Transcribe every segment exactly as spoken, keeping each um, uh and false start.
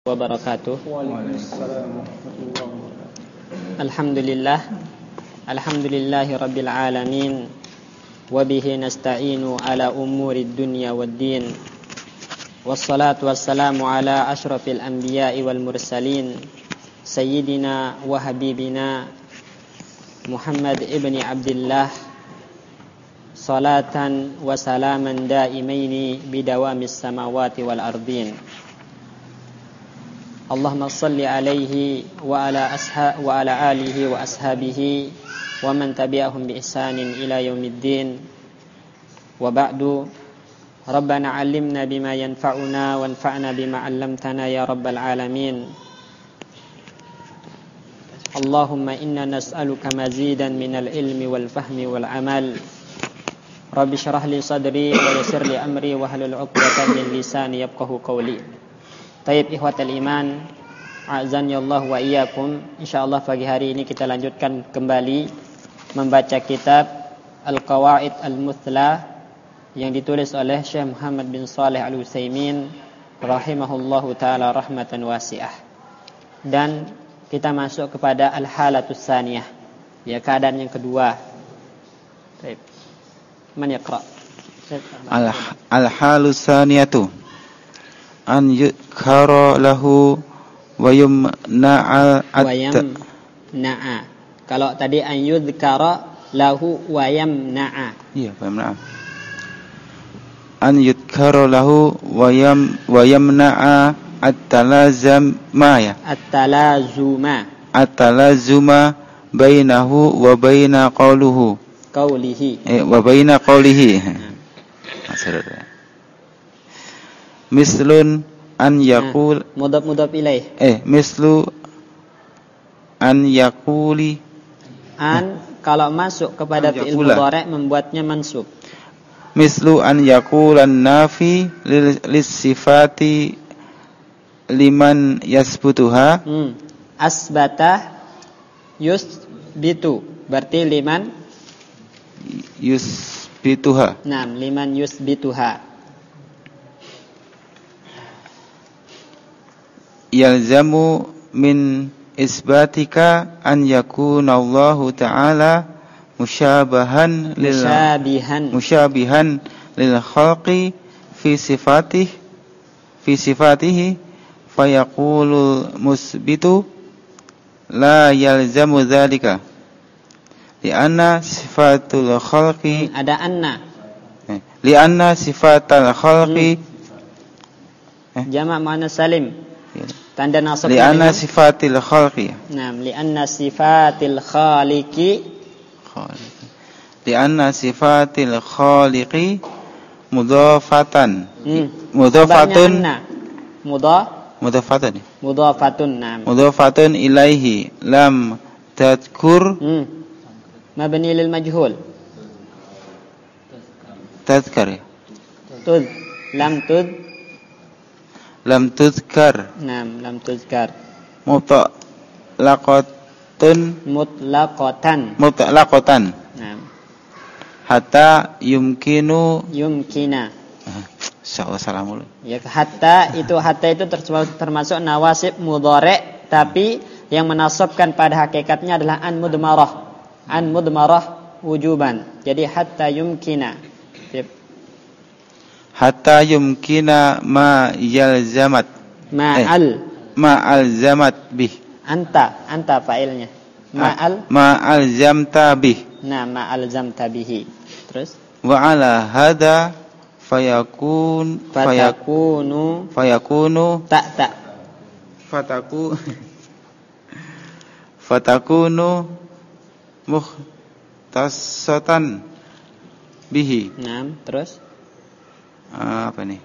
wabarakatuh. Alhamdulillah Alhamdulillahi rabbil alamin. Wabihi nasta'inu ala umuri dunya waddin. Wassalatu wassalamu ala ashrafil anbiya'i wal mursalin, Sayyidina wa habibina Muhammad ibni Abdillah. Salatan wa salaman daimaini bidawamis samawati wal ardin. Allahumma salli alaihi wa ala asha wa ala alihi wa ashabihi wa man tabi'ahum bi ihsanin ila yaumiddin. Wa ba'du. Rabbana 'allimna bima yanfa'una wanfa'na bima 'allamtana ya rabbal alamin. Allahumma inna nas'aluka mazidan minal ilmi wal fahmi wal amal. Rabbi shrah li sadri wa yassir li amri wa hlul 'uqdatam min lisani yafqahu qawli. Taib ikhwatal iman, a'zani Allah wa iyyakum. Insyaallah pagi hari ini kita lanjutkan kembali membaca kitab Al-Qawaid Al-Muthla yang ditulis oleh Syekh Muhammad bin Shalih Al-Utsaimin rahimahullahu taala rahmatan wasi'ah. Dan kita masuk kepada al-halatus tsaniyah, ya, keadaan yang kedua. Baik. Man yaqra? Al-halus tsaniyatu an yukara lahu wa yumna'a na'a. Kalau tadi an yudhkara lahu wa yamna'a. Iya, wa yamna'a. An yudhkara lahu wa yam wa yamna'a at-talazuma ya. At-talazuma. At-talazuma bainahu wa baina qawluhu. Qawlihi. Eh, wa baina qawlihi. Maksudnya mislun an yaqul nah, mudhaf mudhaf ilaih. Eh, mislu an yaquli. An kalau masuk kepada fi'il mudhari' membuatnya mansub. Mislu an yaqulan nafi lis sifati liman yasbutuha. Hmm. Asbata yusbitu. Berarti liman yusbituha. Nah, liman yusbituha. Yalzamu min isbatika an yakuna Allahu ta'ala musyabahan lil musyabihan musyabihan lil khalqi fi sifatih fi sifatihi fayaqulul musbitu la yalzamu dzalika li'anna sifatul khalqi ada anna eh, li'anna sifatal khalqi hmm. eh. Jamak muannas salim. Tanda nasab li'anna sifatil khalqi. Naam, li'anna sifatil khaliqi khaliqi. Li'anna sifatil khaliqi mudhafatan. Hmm. Mudhafatun. Mudhaf mudhafatun. Mudhafatun, naam. Mudhafatun ilaihi lam tadhkur. Hmm. Mabni lil majhul. Tadhkar. Tud lam tud lam tuzkar. Naam, lam tuzkar. Mutlaqatun mutlaqatan. Mutlaqatan. Naam. Hatta yumkinu yumkina. Insyaallah salamul. Ya, hatta itu hatta itu termasuk nawasib mudhari', tapi yang menasabkan pada hakikatnya adalah an mudmarah. An mudmarah wujuban. Jadi hatta yumkina. Hatta yumkina ma yalzamat ma'al eh, ma'al zamat bih. Anta anta fa'ilnya. Ma'al ma'al zamta bih. Nah, ma'al zamta bihi. Terus wa ala hada fayakun fatakunu fayakunu tak tak fataku fatakunu mukhtasatan bihi. Nah, terus apa nih?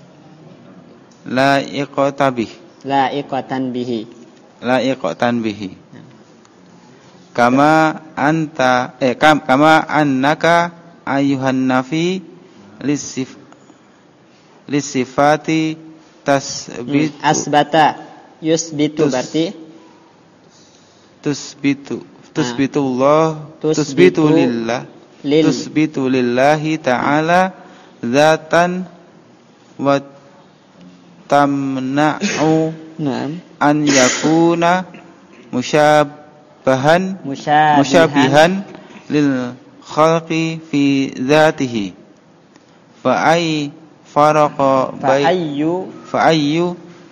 La'iqatan bih. La'iqatan bihi. La'iqatan bihi. Kama anta eh kam, kama annaka ayuhan nafi lisif lisifati tasbit hmm. Asbata yusbitu tus, berarti tusbitu tusbitullah tusbitu lillah lil. Tusbitu lillahi ta'ala zatan wa tamna'u Naam. an yakuna musyabahan Musyabihan. musyabihan lil khalqi fi dzatihi fa ay faraqa Fa bai ayyu fa ayyu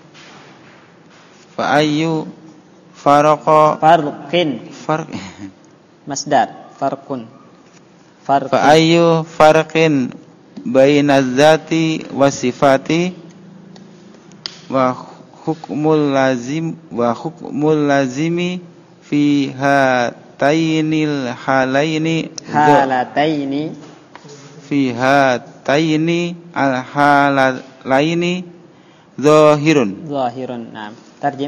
fa ayyu faraqa farqin. farq Masdar. Farqun. Farqun. fa ayyu farqin baina dzati wasifati wa hukmul lazim wa hukmul lazimi fi hatainil halaini halataini fi hataini al halalaini zahirun. zahirun. Naam. Tarjim.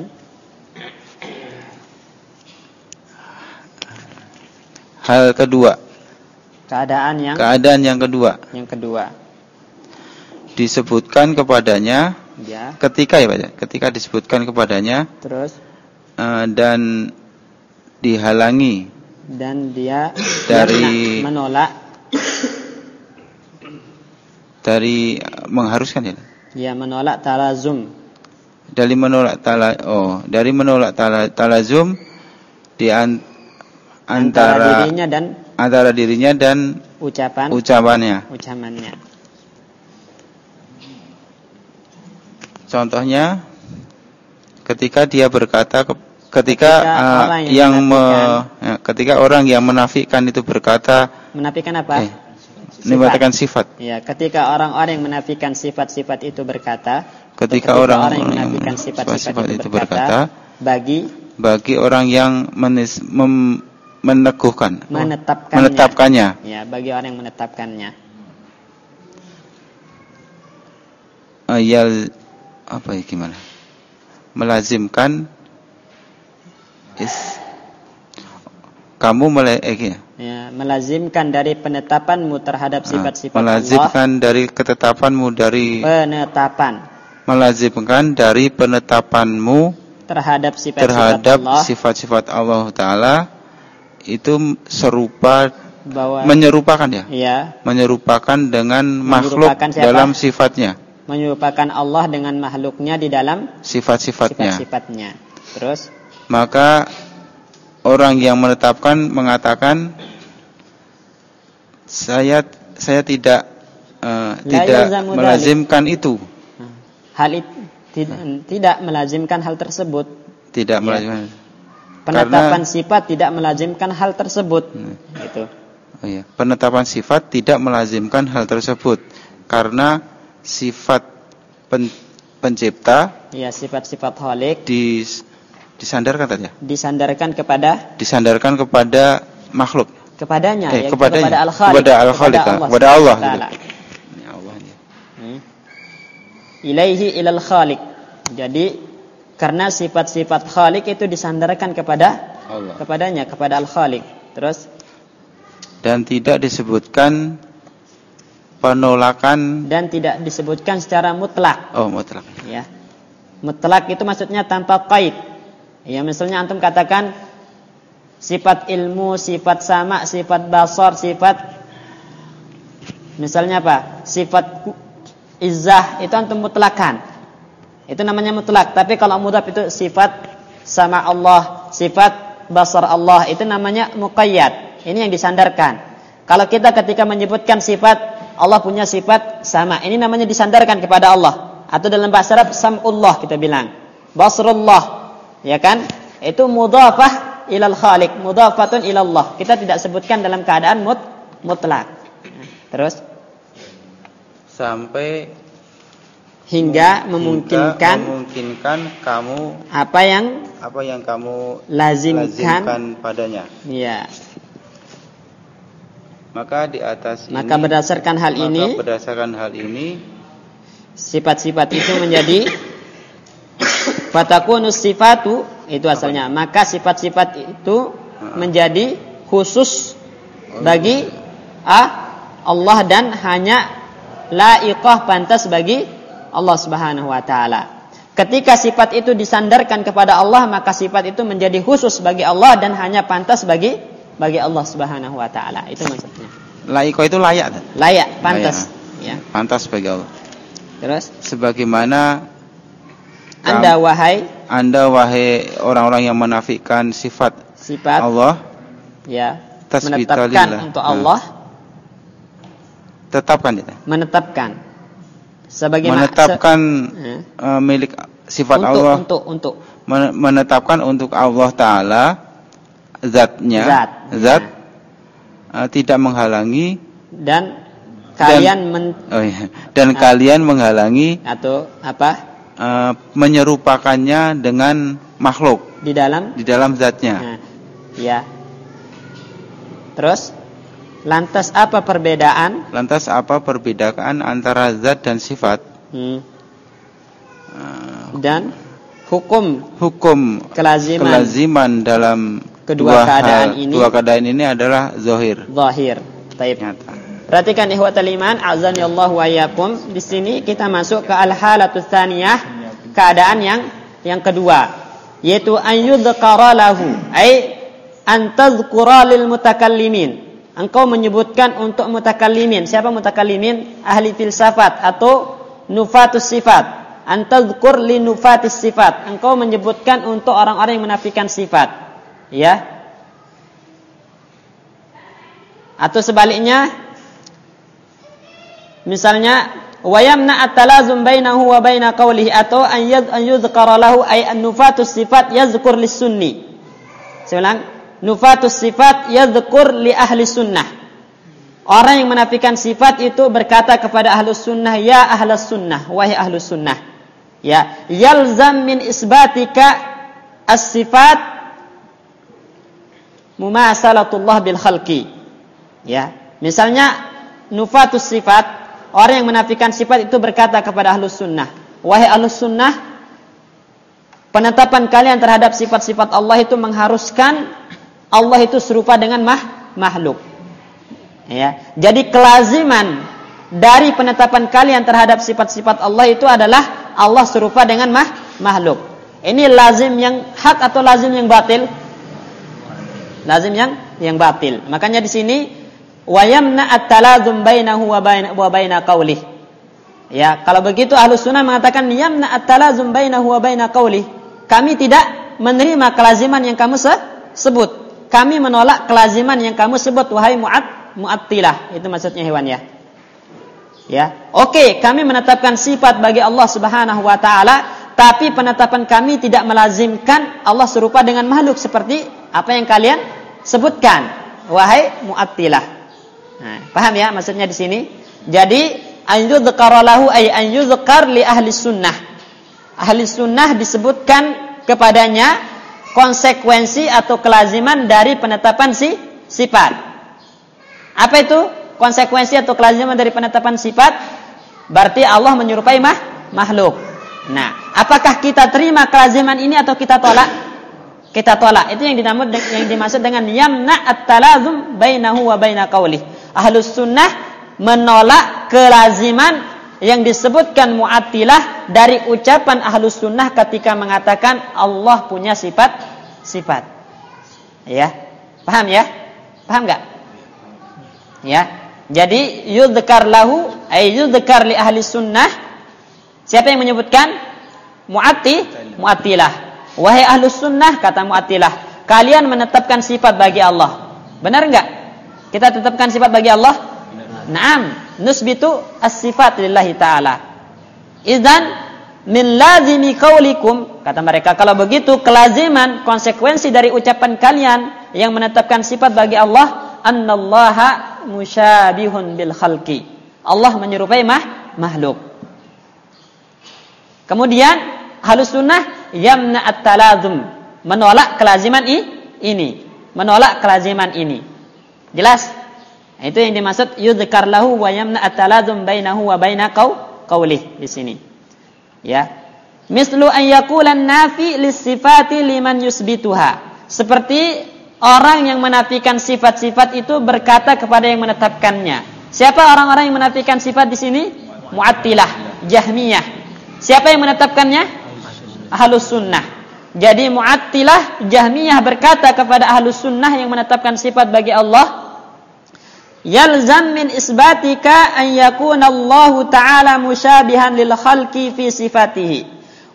Hal kedua, Keadaan yang keadaan yang kedua yang kedua. disebutkan kepadanya Ya. ketika ya Pak ya, ketika disebutkan kepadanya Terus uh, dan dihalangi dan dia Dari- dia menolak dari mengharuskan ya dia menolak talazum dari menolak tala oh dari menolak tala, talazum di an, antara, antara dirinya dan antara dirinya dan ucapan ucapannya. ucapannya. Contohnya ketika dia berkata ke- ketika, Ketika uh, orang yang yang me, menafikan. ya, ketika orang yang menafikan itu berkata Menafikan apa? eh, menafikan sifat. Ya, ketika orang-orang yang menafikan sifat-sifat itu berkata, Ketika atau orang- yang orang yang menafikan sifat-sifat sifat itu itu berkata, berkata, bagi Bagi orang yang menis, mem, meneguhkan menetapkannya. menetapkannya Ya, bagi orang yang menetapkannya. uh, yal apa ya gimana? Melazimkan is kamu mulai eh, ya. Ya, melazimkan dari penetapanmu terhadap sifat-sifat Allah. melazimkan dari ketetapanmu dari Penetapan melazimkan dari penetapanmu terhadap sifat-sifat terhadap Allah sifat-sifat Allah Ta'ala itu serupa bahwa menyerupakan ya ya, menyerupakan dengan makhluk Menyerupakan siapa? dalam sifatnya menyerupakan Allah dengan makhluknya di dalam sifat-sifatnya. sifat-sifatnya. Terus Maka orang yang menetapkan mengatakan saya saya tidak uh, La tidak yalzamu melazimkan itu, hal itu tidak, tidak melazimkan hal tersebut. tidak Ya. melazimkan. Penetapan Karena- sifat tidak melazimkan hal tersebut. Hmm. Gitu. Oh iya, penetapan sifat tidak melazimkan hal tersebut karena sifat pen, pencipta Ya, sifat-sifat khalik dis, disandarkan tadi ya, disandarkan kepada disandarkan kepada makhluk, kepadanya, eh, ya, kepadanya, kepada Al-Khaliq, kepada Al-Khaliq, kepada Allah, Subhanahu wa Ta'ala. gitu. Ya Allah, ya. Hmm. Ilaihi ilal khaliq. Jadi karena sifat-sifat khaliq itu disandarkan kepada Allah. kepadanya, kepada Al-Khaliq. Terus Dan tidak disebutkan penolakan dan tidak disebutkan secara mutlak, oh mutlak. ya. Mutlak itu maksudnya tanpa qaid. Ya, misalnya antum katakan sifat ilmu, sifat sama, sifat basar, sifat misalnya apa? Sifat izzah itu antum mutlakan. Itu namanya mutlak. Tapi kalau mudhaf itu sifat sama Allah, sifat basar Allah, itu namanya muqayyad. Ini yang disandarkan. Kalau kita ketika menyebutkan sifat Allah punya sifat sama, ini namanya disandarkan kepada Allah. Atau dalam bahasa Arab sam'ullah kita bilang, basrullah, ya kan? Itu mudhafah ilal khaliq, mudhafatun ilallah. Kita tidak sebutkan dalam keadaan mut, mutlak. Terus Sampai hingga hingga memungkinkan memungkinkan kamu apa yang apa yang kamu lazimkan, lazimkan padanya. ya. Maka di atas Maka ini berdasarkan hal maka ini berdasarkan hal ini sifat-sifat itu menjadi fatakunus sifatu, itu asalnya. Maka sifat-sifat itu menjadi khusus bagi ah, Allah dan hanya laiqah, pantas bagi Allah Subhanahu wa taala. Ketika sifat itu disandarkan kepada Allah, maka sifat itu menjadi khusus bagi Allah dan hanya pantas bagi bagi Allah Subhanahu wa taala. Itu maksudnya. laiko itu layak, Layak, pantas, ya. pantas bagi Allah. Terus Sebagaimana Anda wahai Anda wahai orang-orang yang menafikan sifat sifat Allah, ya, tasbita menetapkan lillah. untuk Allah, tetapkan ya. menetapkan sebagaimana menetapkan se uh, milik sifat untuk, Allah untuk untuk menetapkan untuk Allah Ta'ala zatnya zat, zat nah. uh, tidak menghalangi dan kalian dan, men, oh iya, dan nah, kalian menghalangi atau apa uh, menyerupakannya dengan makhluk di dalam di dalam zatnya. Nah, ya. Terus lantas apa perbedaan? Lantas apa perbedaan antara zat dan sifat? Hmm. Uh, dan hukum hukum kelaziman, kelaziman dalam kedua dua keadaan hal, ini dua keadaan ini adalah zahir. Zahir. Taib. Nyata. Perhatikan ikhwatal iman, azani Allah wa iyyakum. Di sini kita masuk ke al-halatus tsaniyah, keadaan yang yang kedua, yaitu an yudhkara lahu, ai an tadhkura lil mutakallimin. Engkau menyebutkan untuk mutakallimin. Siapa mutakallimin? Ahli filsafat atau nufatus sifat. An tadhkur li nufatis sifat. Engkau menyebutkan untuk orang-orang yang menafikan sifat. Ya. Atau sebaliknya, misalnya wa yamna at-talazum bainahu wa baina qawlihi, atau an yudhkara lahu ay an-nufatus sifat yadhkur lis-sunni. Saya ulang, nufatus sifat yadhkur li ahli sunnah. Orang yang menafikan sifat itu berkata kepada ahlus sunnah, ya ahlus sunnah, wahai ahlus sunnah. Ya, yalzam min isbatika as-sifat mumasalatullah bil khalqi. Ya, misalnya nufatus sifat, orang yang menafikan sifat itu berkata kepada ahlus sunnah, wahai ahlus sunnah, penetapan kalian terhadap sifat-sifat Allah itu mengharuskan Allah itu serupa dengan mah, makhluk. Ya, jadi kelaziman dari penetapan kalian terhadap sifat-sifat Allah itu adalah Allah serupa dengan mah, makhluk. Ini lazim yang hak atau lazim yang batil? Lazim yang yang batil. Makanya di sini wa yamna at-talazum bainahu wa baina wa baina qaulih. Ya, kalau begitu ahlus sunnah mengatakan yamna at-talazum bainahu wa baina qaulih. Kami tidak menerima kelaziman yang kamu sebut. Kami menolak kelaziman yang kamu sebut, wahai mu'at mu'attilah. Itu maksudnya hewan ya. Ya, oke, kami menetapkan sifat bagi Allah Subhanahu wa taala, tapi penetapan kami tidak melazimkan Allah serupa dengan makhluk seperti apa yang kalian sebutkan, wahai mu'attilah. Nah, paham ya maksudnya di sini? Jadi an yudhkara lahu ay an yudhkar li ahli sunnah. Ahli sunnah disebutkan kepadanya konsekuensi atau kelaziman dari penetapan si sifat. Apa itu konsekuensi atau kelaziman dari penetapan sifat? Berarti Allah menyerupai mah, makhluk. Nah, apakah kita terima kelaziman ini atau kita tolak? Kita tolak. Itu yang dinamud, yang dimaksud dengan yamna at-talazum bainahu wa baina qaulih. Ahlus sunnah menolak kelaziman yang disebutkan mu'attilah dari ucapan ahlus sunnah ketika mengatakan Allah punya sifat-sifat. Ya, paham ya? Paham enggak? Ya, jadi yudhkar lahu ay yudhkar li ahli sunnah. Siapa yang menyebutkan? Mu'atti, mu'attilah. Wahai ahlus sunnah, kata mu'attilah, kalian menetapkan sifat bagi Allah. Benar enggak? Kita tetapkan sifat bagi Allah? Naam, nusbitu as-sifat lillahi ta'ala. Idzan min lazimi qaulikum, kata mereka, kalau begitu kelaziman, konsekuensi dari ucapan kalian yang menetapkan sifat bagi Allah, annallaha musyabihun bil khalqi. Allah menyerupai mah, makhluk. Kemudian ahlus sunnah yamna at-talazum, menolak kelaziman ini, menolak kelaziman ini. Jelas? Nah, itu yang dimaksud yudhkar lahu wa yamna at-talazum bainahu wa baina qaulih di sini. Ya. Mislu an yaqula an-nafi lis-sifati liman yusbituha. Seperti orang yang menafikan sifat-sifat itu berkata kepada yang menetapkannya. Siapa orang-orang yang menafikan sifat di sini? Mu'attilah, Jahmiyah. Siapa yang menetapkannya? Ahlus sunnah. Jadi Mu'attilah, Jahmiyah berkata kepada ahlus sunnah yang menetapkan sifat bagi Allah, yalzam min isbatika an yakuna Allah ta'ala musyabihan lil khalqi fi sifatihi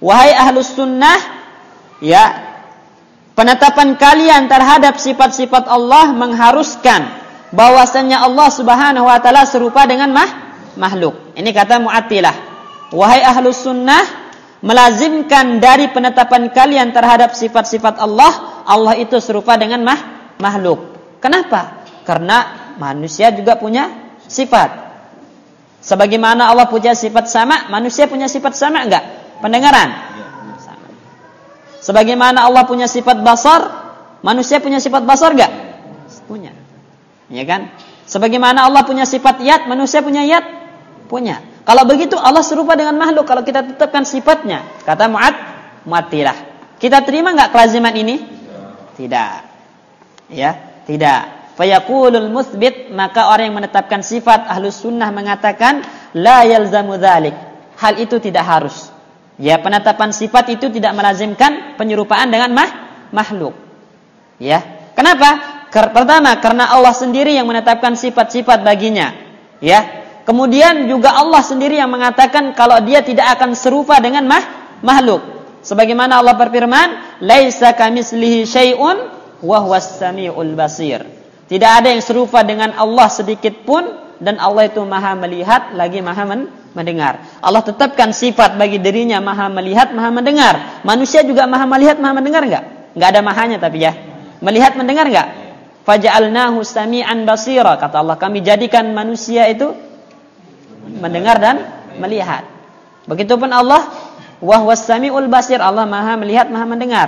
Wahai ahlus sunnah, ya, penetapan kalian terhadap sifat-sifat Allah mengharuskan bahwasanya Allah Subhanahu wa taala serupa dengan mah, makhluk. Ini kata Mu'attilah. Wahai ahlus sunnah, melazimkan dari penetapan kalian terhadap sifat-sifat Allah, Allah itu serupa dengan mah, makhluk. Kenapa? Karena manusia juga punya sifat. Sebagaimana Allah punya sifat sama, manusia punya sifat sama enggak? Pendengaran? Sama. Sebagaimana Allah punya sifat basar, manusia punya sifat basar enggak? Punya. Ya kan? Sebagaimana Allah punya sifat yad, manusia punya yad? Punya. Kalau begitu Allah serupa dengan makhluk kalau kita tetapkan sifatnya. Kata Mu'ad, Mu'attilah. Kita terima enggak kelaziman ini? Tidak. Ya, tidak. Fayaqulul mutsbit, maka orang yang menetapkan sifat ahlus sunnah mengatakan la yalzamu dzalik. Hal itu tidak harus. Ya, penetapan sifat itu tidak melazimkan penyerupaan dengan mah, makhluk. Ya. Kenapa? Pertama, karena Allah sendiri yang menetapkan sifat-sifat baginya. Ya. Kemudian juga Allah sendiri yang mengatakan kalau dia tidak akan serupa dengan mah, makhluk. Sebagaimana Allah berfirman, laisa kamitslihi syai'un wa huwas samiul basir. Tidak ada yang serupa dengan Allah sedikit pun, dan Allah itu maha melihat lagi maha mendengar. Allah tetapkan sifat bagi dirinya maha melihat, maha mendengar. Manusia juga maha melihat, maha mendengar enggak? Enggak ada mahanya tapi ya. Melihat, mendengar enggak? Faja'alnahu sami'an basira. Kata Allah, kami jadikan manusia itu mendengar dan melihat. Begitupun Allah, wa huwas samiul basir. Allah maha melihat, maha mendengar.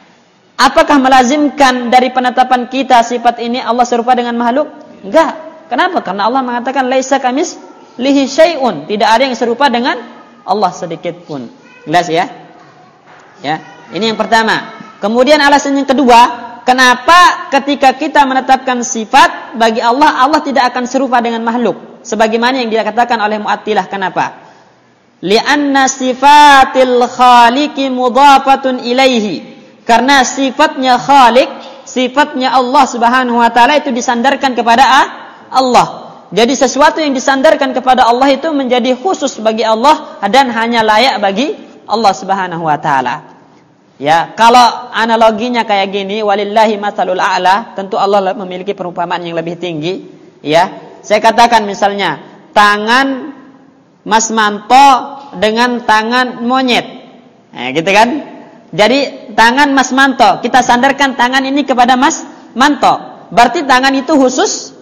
Apakah melazimkan dari penetapan kita sifat ini Allah serupa dengan makhluk? Enggak. Kenapa? Karena Allah mengatakan laisa kamitslihi syai'un. Tidak ada yang serupa dengan Allah sedikit pun. Jelas ya? Ya. Ini yang pertama. Kemudian alasan yang kedua, kenapa ketika kita menetapkan sifat bagi Allah, Allah tidak akan serupa dengan makhluk? Sebagaimana yang dikatakan oleh Mu'attilah. Kenapa? Li'anna sifatil khaliqi mudhafatun ilaihi. Karena sifatnya Khalik, sifatnya Allah Subhanahu wa taala itu disandarkan kepada Allah. Jadi sesuatu yang disandarkan kepada Allah itu menjadi khusus bagi Allah dan hanya layak bagi Allah Subhanahu wa taala. Ya, kalau analoginya kayak gini, walillahi matsalul a'la, tentu Allah memiliki perumpamaan yang lebih tinggi, ya. Saya katakan misalnya, tangan Mas Manto dengan tangan monyet. Nah, gitu kan? Jadi tangan Mas Manto, kita sandarkan tangan ini kepada Mas Manto. Berarti tangan itu khusus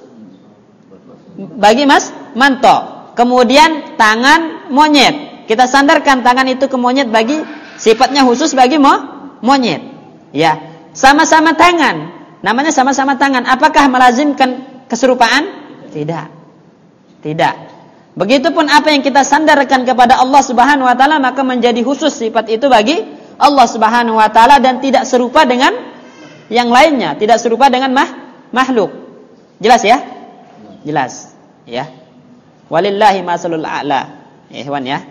bagi Mas Manto. Kemudian tangan monyet, kita sandarkan tangan itu ke monyet bagi sifatnya khusus bagi mo, monyet. Ya, sama-sama tangan. Namanya sama-sama tangan. Apakah melazimkan keserupaan? Tidak. Tidak. Begitupun apa yang kita sandarkan kepada Allah Subhanahu wa taala maka menjadi khusus sifat itu bagi Allah Subhanahu wa taala dan tidak serupa dengan yang lainnya, tidak serupa dengan mah, makhluk. Jelas ya? Jelas, ya. Walillahi masalul a'la. Ya, hewan ya.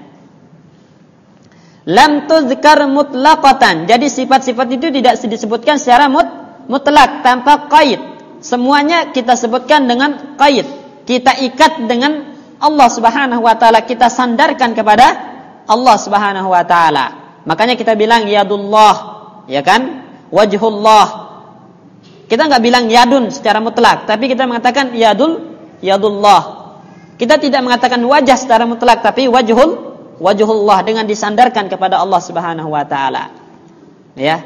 Lam tuzkar mutlaqatan. Jadi sifat-sifat itu tidak disebutkan secara mut, mutlak tanpa qaid. Semuanya kita sebutkan dengan qaid. Kita ikat dengan Allah Subhanahu wa taala, kita sandarkan kepada Allah Subhanahu wa taala. Makanya kita bilang yadullah, ya kan? Wajhullah. Kita enggak bilang yadun secara mutlak, tapi kita mengatakan yadul, yadullah. Kita tidak mengatakan wajah secara mutlak, tapi wajhul, wajhullah dengan disandarkan kepada Allah Subhanahu wa taala. Ya.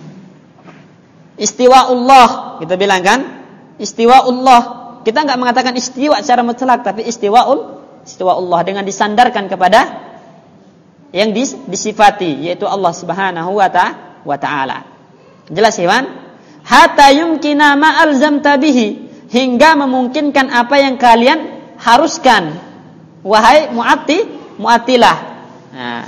Istiwa'ullah, kita bilang kan? Istiwa'ullah. Kita enggak mengatakan istiwa secara mutlak, tapi istiwa'ul, istiwa'ullah dengan disandarkan kepada yang dis, disifati, yaitu Allah Subhanahu wa ta'ala. Jelas hewan? Hatta yumkina ma alzamta bihi, hingga memungkinkan apa yang kalian haruskan. Wahai Mu'atti, Mu'attilah. Nah.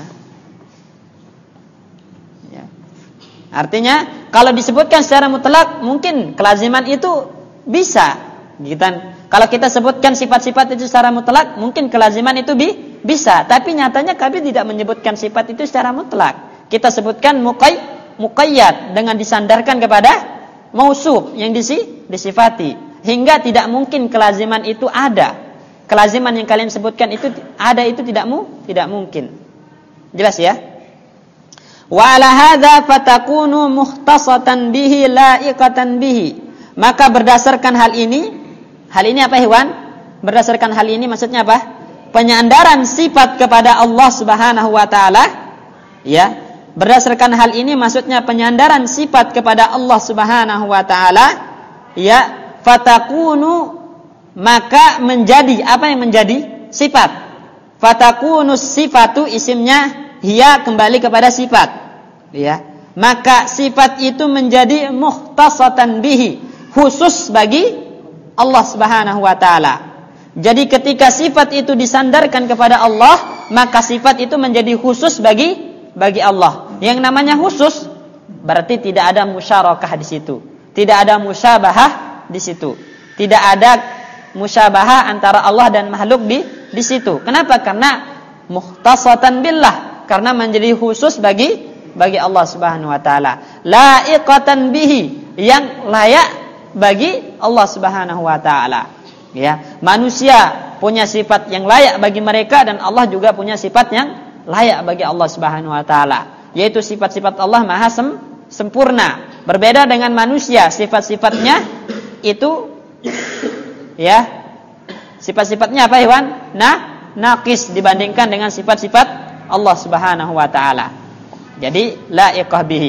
Ya. Artinya, kalau disebutkan secara mutlak, mungkin kelaziman itu bisa. Gitu. Kalau kita sebutkan sifat-sifat itu secara mutlak, mungkin kelaziman itu bi bisa, tapi nyatanya kami tidak menyebutkan sifat itu secara mutlak. Kita sebutkan muqay, muqayyad dengan disandarkan kepada mausuf yang disi, disifati. Hingga tidak mungkin kelaziman itu ada. Kelaziman yang kalian sebutkan itu ada itu tidak mu, tidak mungkin. Jelas ya? Wa ala hadza fatakunu mukhtasatan bihi la'iqatan bihi. Maka berdasarkan hal ini, hal ini apa Ikhwan? Berdasarkan hal ini maksudnya apa? Penyandaran sifat kepada Allah Subhanahu wa taala, ya. Berdasarkan hal ini maksudnya penyandaran sifat kepada Allah Subhanahu wa taala, ya, fatakunu maka menjadi apa yang menjadi sifat. Fatakunu sifatu isimnya hiya kembali kepada sifat, ya. Maka sifat itu menjadi mukhtasatan bihi, khusus bagi Allah Subhanahu wa taala. Jadi ketika sifat itu disandarkan kepada Allah, maka sifat itu menjadi khusus bagi bagi Allah. Yang namanya khusus berarti tidak ada musyarakah di situ, tidak ada musyabahah di situ, tidak ada musyabahah antara Allah dan makhluk di di situ. Kenapa? Karena mukhtasatan billah, karena menjadi khusus bagi bagi Allah Subhanahu wa taala. La'iqatan bihi, yang layak bagi Allah Subhanahu wa taala. Ya, manusia punya sifat yang layak bagi mereka dan Allah juga punya sifat yang layak bagi Allah Subhanahu wa taala, yaitu sifat-sifat Allah maha sem- sempurna. Berbeda dengan manusia, sifat-sifatnya itu ya, sifat-sifatnya apa Ikhwan? Nah, naqis dibandingkan dengan sifat-sifat Allah Subhanahu wa taala. Jadi la'iqah bihi.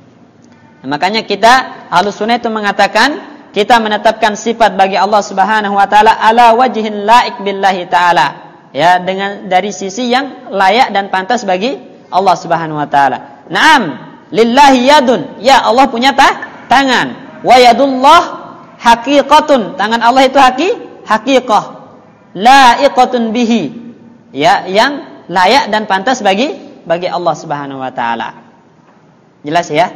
Nah, makanya kita Ahlus Sunnah itu mengatakan kita menetapkan sifat bagi Allah Subhanahu wa taala ala wajhin la'iq billahi taala, ya, dengan dari sisi yang layak dan pantas bagi Allah Subhanahu wa taala. Naam, lillahi yadun, ya Allah punya ta- tangan. Wa yadullah haqiqatun, tangan Allah itu haki haqiqah. La'iqatun bihi, ya, yang layak dan pantas bagi bagi Allah Subhanahu wa taala. Jelas ya?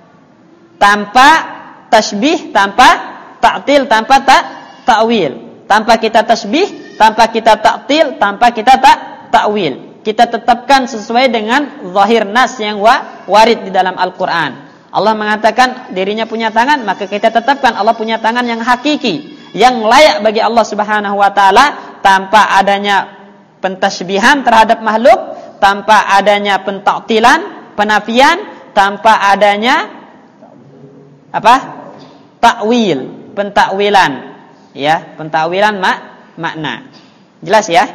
Tanpa tasbih, tanpa ta'til, tanpa ta ta'wil. Tanpa kita tasbih, tanpa kita ta'til, tanpa kita ta ta'wil. Kita tetapkan sesuai dengan zahir nas yang wa, warid di dalam Al-Qur'an. Allah mengatakan dirinya punya tangan, maka kita tetapkan Allah punya tangan yang hakiki, yang layak bagi Allah Subhanahu wa taala, tanpa adanya pentasbihan terhadap makhluk, tanpa adanya pentaktilan, penafian, tanpa adanya apa? Takwil, pentakwilan, ya, pentakwilan mak makna. Jelas ya?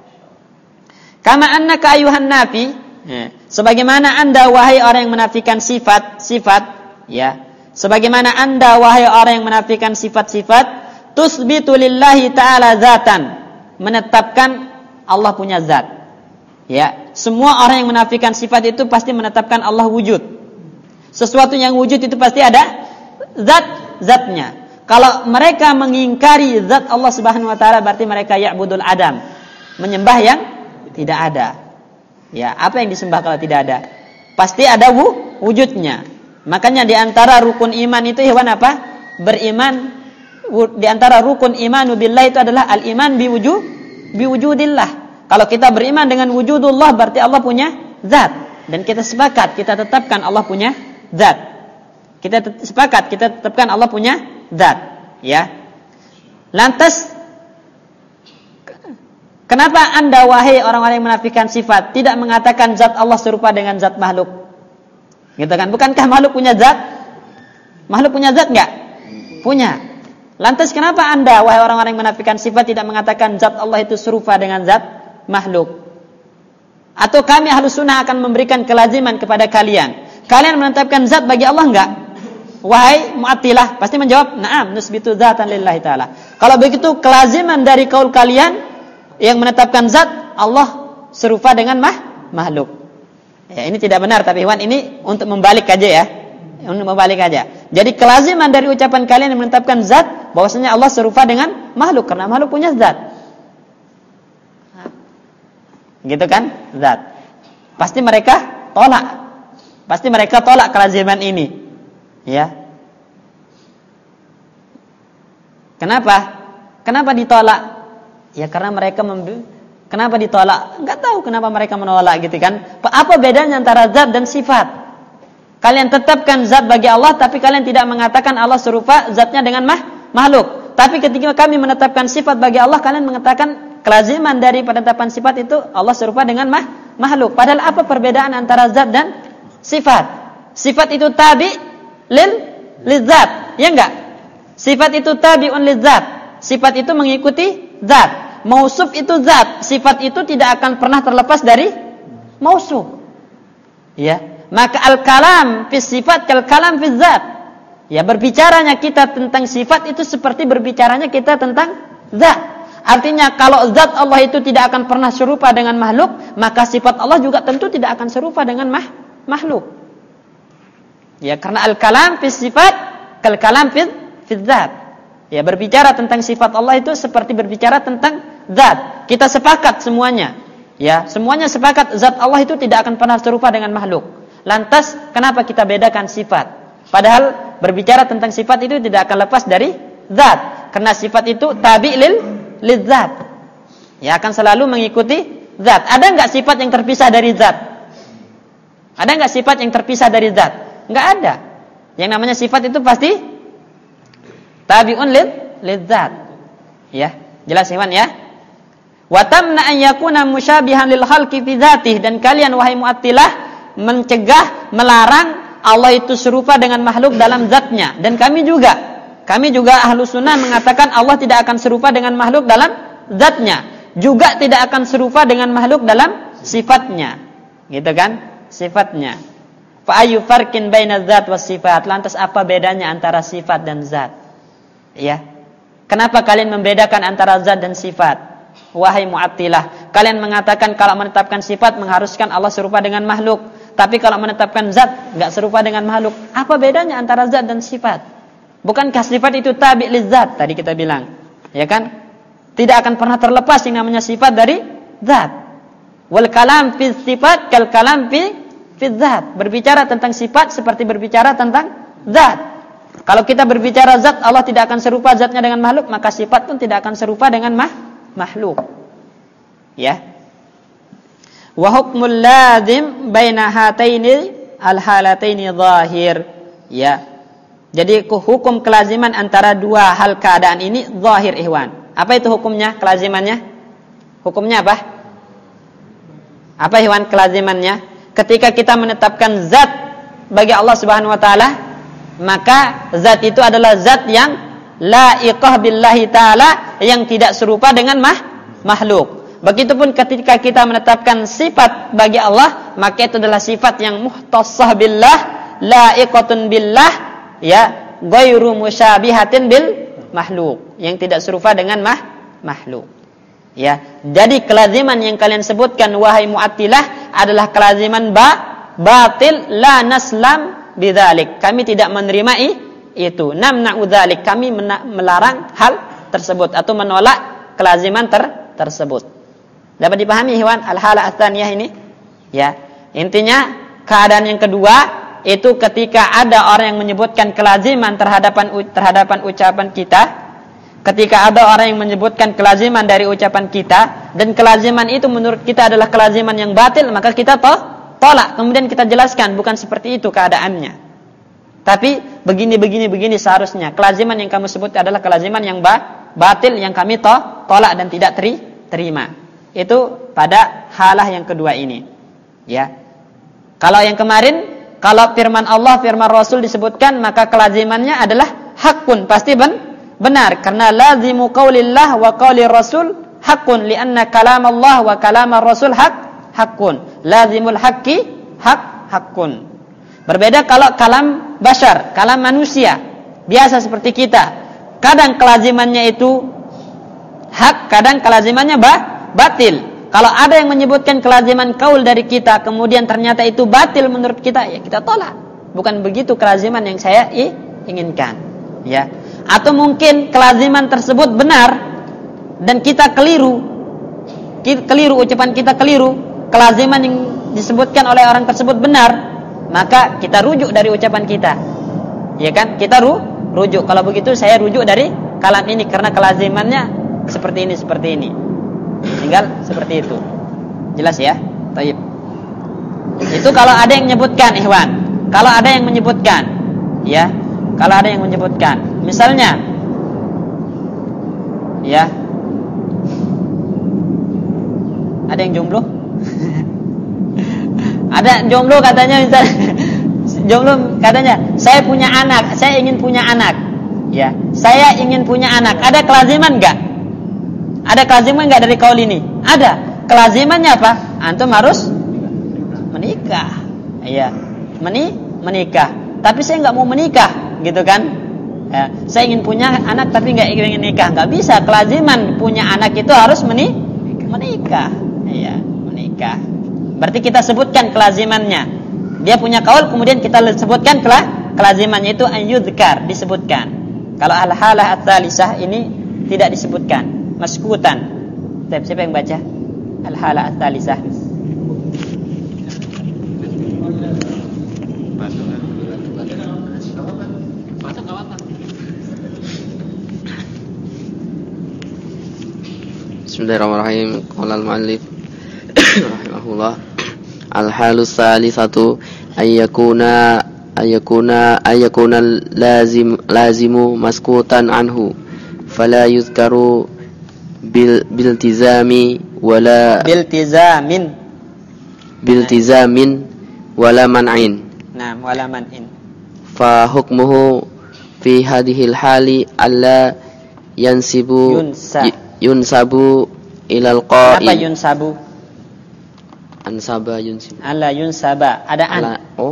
Kama annaka ayuhan nafi, ya, sebagaimana Anda wahai orang yang menafikan sifat-sifat, ya, sebagaimana Anda wahai orang yang menafikan sifat-sifat, tusbitu lillahi ta'ala zatan, menetapkan Allah punya zat. Ya, semua orang yang menafikan sifat itu pasti menetapkan Allah wujud. Sesuatu yang wujud itu pasti ada zat zatnya. Kalau mereka mengingkari zat Allah Subhanahu wa taala, berarti mereka ya'budul adam, menyembah yang tidak ada. Ya, apa yang disembah kalau tidak ada? Pasti ada wu, wujudnya. Makanya di antara rukun iman itu hewan apa? Beriman. Di antara rukun imanu billah itu adalah al-iman biwujud biwujudillah. Kalau kita beriman dengan wujudullah, berarti Allah punya zat, dan kita sepakat, kita tetapkan Allah punya zat. Kita sepakat, kita tetapkan Allah punya zat, ya. Lantas kenapa Anda wahai orang-orang yang menafikan sifat tidak mengatakan zat Allah serupa dengan zat makhluk? Gitu kan? Bukankah makhluk punya zat? Makhluk punya zat enggak? Punya. Lantas kenapa Anda wahai orang-orang yang menafikan sifat tidak mengatakan zat Allah itu serupa dengan zat makhluk? Atau kami Ahlus Sunnah akan memberikan kelaziman kepada kalian. Kalian menetapkan zat bagi Allah enggak? Wahai Mu'attilah pasti menjawab, "Na'am, nusbitu dzatan lillahi ta'ala." Kalau begitu kelaziman dari kaul kalian yang menetapkan zat Allah serupa dengan mah, makhluk. Ya, ini tidak benar, tapi Ikhwan ini untuk membalik aja ya. Untuk membalik aja. Jadi kelaziman dari ucapan kalian yang menetapkan zat bahwasanya Allah serupa dengan makhluk karena makhluk punya zat. Gitu kan? Zat. Pasti mereka tolak. Pasti mereka tolak kelaziman ini. Ya. Kenapa? Kenapa ditolak? Ya karena mereka memb- kenapa ditolak? Enggak tahu kenapa mereka menolak gitu kan. Apa bedanya antara zat dan sifat? Kalian tetapkan zat bagi Allah, tapi kalian tidak mengatakan Allah serupa zatnya dengan mah, makhluk. Tapi ketika kami menetapkan sifat bagi Allah, kalian mengatakan kelaziman dari penetapan sifat itu Allah serupa dengan mah, makhluk. Padahal apa perbedaan antara zat dan sifat. Sifat itu tabi lil lizat, ya enggak? Sifat itu tabi'un lizat. Sifat itu mengikuti zat. Mausuf itu zat. Sifat itu tidak akan pernah terlepas dari mausuf. Ya, maka al-kalam fi sifat kal kalam fi zat. Ya, berbicaranya kita tentang sifat itu seperti berbicaranya kita tentang zat. Artinya kalau zat Allah itu tidak akan pernah serupa dengan makhluk, maka sifat Allah juga tentu tidak akan serupa dengan mah, makhluk. Ya, karena al-kalam fi sifat kal kalam fi fi zat. Ya, berbicara tentang sifat Allah itu seperti berbicara tentang zat. Kita sepakat semuanya. Ya, semuanya sepakat zat Allah itu tidak akan pernah serupa dengan makhluk. Lantas kenapa kita bedakan sifat? Padahal berbicara tentang sifat itu tidak akan lepas dari zat. Karena sifat itu tabi' lil lizat. Ya, akan selalu mengikuti zat. Ada enggak sifat yang terpisah dari zat? Ada enggak sifat yang terpisah dari zat? Enggak ada. Yang namanya sifat itu pasti tabi'un lil lizat. Ya, jelas Iwan ya? Wa tamna an yakuna musyabihan lil khalqi fi dzatihi, dan kalian wahai Mu'attilah mencegah, melarang Allah itu serupa dengan makhluk dalam zatnya. Dan kami juga, kami juga ahlu sunnah mengatakan Allah tidak akan serupa dengan makhluk dalam zatnya, juga tidak akan serupa dengan makhluk dalam sifatnya. Gitu kan? Sifatnya. Fa ayu farqin baina dzat was sifat? Lantas apa bedanya antara sifat dan zat? Ya. Kenapa kalian membedakan antara zat dan sifat? Wahai Mu'attilah, kalian mengatakan kalau menetapkan sifat mengharuskan Allah serupa dengan makhluk, tapi kalau menetapkan zat enggak serupa dengan makhluk. Apa bedanya antara zat dan sifat? Bukankah sifat itu tabi' lizzat tadi kita bilang? Ya kan? Tidak akan pernah terlepas yang namanya sifat dari zat. Wal kalam fi sifat kal kalam fi fi zat. Berbicara tentang sifat seperti berbicara tentang zat. Kalau kita berbicara zat, Allah tidak akan serupa zatnya dengan makhluk, maka sifat pun tidak akan serupa dengan mah makhluk. Ya. Wa hukmul lazim baina hataini al-halataini zahir. Ya. Jadi hukum kelaziman antara dua hal keadaan ini zahir, ikhwan. Apa itu hukumnya, kelazimannya? Hukumnya apa? Apa ikhwan kelazimannya? Ketika kita menetapkan zat bagi Allah Subhanahu wa taala, maka zat itu adalah zat yang laiqah billahi ta'ala, yang tidak serupa dengan mah, makhluk. Begitupun ketika kita menetapkan sifat bagi Allah, maka itu adalah sifat yang muhtassah billah, laiqatun billah, ya, ghairu musyabihatin bil makhluk, yang tidak serupa dengan mah, makhluk. Ya, jadi kelaziman yang kalian sebutkan wahai Mu'attilah adalah kelaziman ba, batil, la naslam bidzalik. Kami tidak menerima itu. Namna'u dzalik, kami melarang hal tersebut atau menolak kelaziman ter, tersebut. Dapat dipahami ikhwan al-hala ats-tsaniyah ini? Ya. Intinya keadaan yang kedua itu ketika ada orang yang menyebutkan kelaziman terhadapan terhadapan ucapan kita, ketika ada orang yang menyebutkan kelaziman dari ucapan kita dan kelaziman itu menurut kita adalah kelaziman yang batil, maka kita toh tolak. Kemudian kita jelaskan bukan seperti itu keadaannya. Tapi begini begini begini seharusnya. Kelaziman yang kamu sebut adalah kelaziman yang ba, batil, yang kami toh tolak dan tidak teri, terima. Itu pada halah yang kedua ini. Ya. Kalau yang kemarin, kalau firman Allah, firman Rasul disebutkan, maka kelazimannya adalah hakun, pasti ben, benar. Karena lazimu qaulillah wa qaulir Rasul hakun, lianna kalam Allah wa kalam Rasul hak, hakun. Lazimul haqqi hak, hakun. Berbeda kalau kalam bashar, kalam manusia, biasa seperti kita. Kadang kelazimannya itu hak, kadang kelazimannya bah, batil. Kalau ada yang menyebutkan kelaziman kaul dari kita, kemudian ternyata itu batil menurut kita, ya kita tolak. Bukan begitu kelaziman yang saya inginkan. Ya. Atau mungkin kelaziman tersebut benar dan kita keliru, keliru ucapan kita keliru, kelaziman yang disebutkan oleh orang tersebut benar, maka kita rujuk dari ucapan kita. Ya kan? Kita ru, rujuk. Kalau begitu saya rujuk dari kalam ini karena kelazimannya seperti ini, seperti ini. Tinggal seperti itu. Jelas ya? Baik. Itu kalau ada yang menyebutkan, ikhwan. Kalau ada yang menyebutkan, ya. Kalau ada yang menyebutkan, misalnya, ya. Ada yang jomblo? Ada jomblo katanya misalnya, jomblo katanya, saya punya anak, saya ingin punya anak. Ya, saya ingin punya anak. Ada kelaziman enggak? Ada kelaziman enggak dari kaul ini? Ada. Kelazimannya apa? Antum harus menikah. Iya, meni menikah. Tapi saya enggak mau menikah, gitu kan? Ya, saya ingin punya anak tapi enggak ingin nikah. Enggak bisa. Kelaziman punya anak itu harus meni menikah. Iya, menikah. Berarti kita sebutkan kelazimannya. Dia punya kaul, kemudian kita sebutkan kelazimannya itu ayyudzkar, disebutkan. Kalau al-halah ats-tsalisah ini tidak disebutkan, maskutan. Siapa yang baca? Al-halah ats-tsalisah. Bismillahirrahmanirrahim. Qala al-muallif rahimahullah, al-halus salisatu ayyakuna ayyakuna ayyakuna lazim lazimu maskutan anhu fala yuzkaru bil biltizami wala biltizamin biltizamin wala man'in. Naam, wala man'in. Fa hukmuhu fi hadhil hali alla yansibu Yunsa. yunsabu ilal qa'i. Apa yunsabu? Ansaba yunsibu. Alla yunsaba. Ada an. Ala, oh.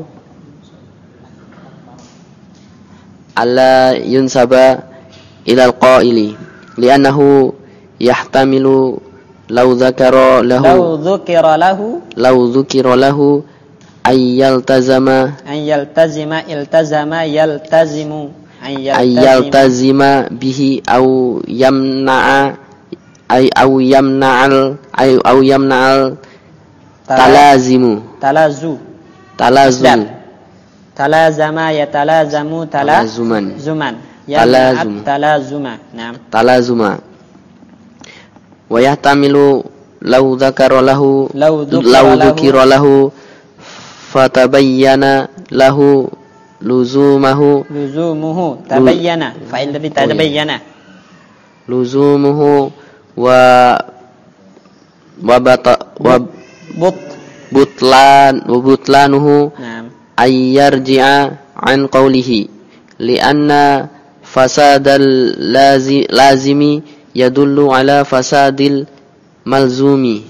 Alla yunsaba ilal qa'ili li'annahu yahtamilu law dzakara lahu Law dzukira lahu law dzukira lahu ayyaltazama ayyaltazima iltazama yaltazimu ayyaltazima bihi au yamna'a ay au yamna'al ay au yamna'al talazimu talazu talazum talazama ya talazamu talazuman zuman talazum talazuma. Naam, talazuma wa yahtamilu law dzakara lahu Law law dzukira dzukira lahu fatabayyana lahu luzumahu luzumuhu tabayyana fa'il ladzi tabayyana luzumuhu wa wa bata wa but butlan wa butlanuhu naam ayyarji'a an qawlihi li'anna fasadal lazi, lazimi yadullu ala fasadil malzumi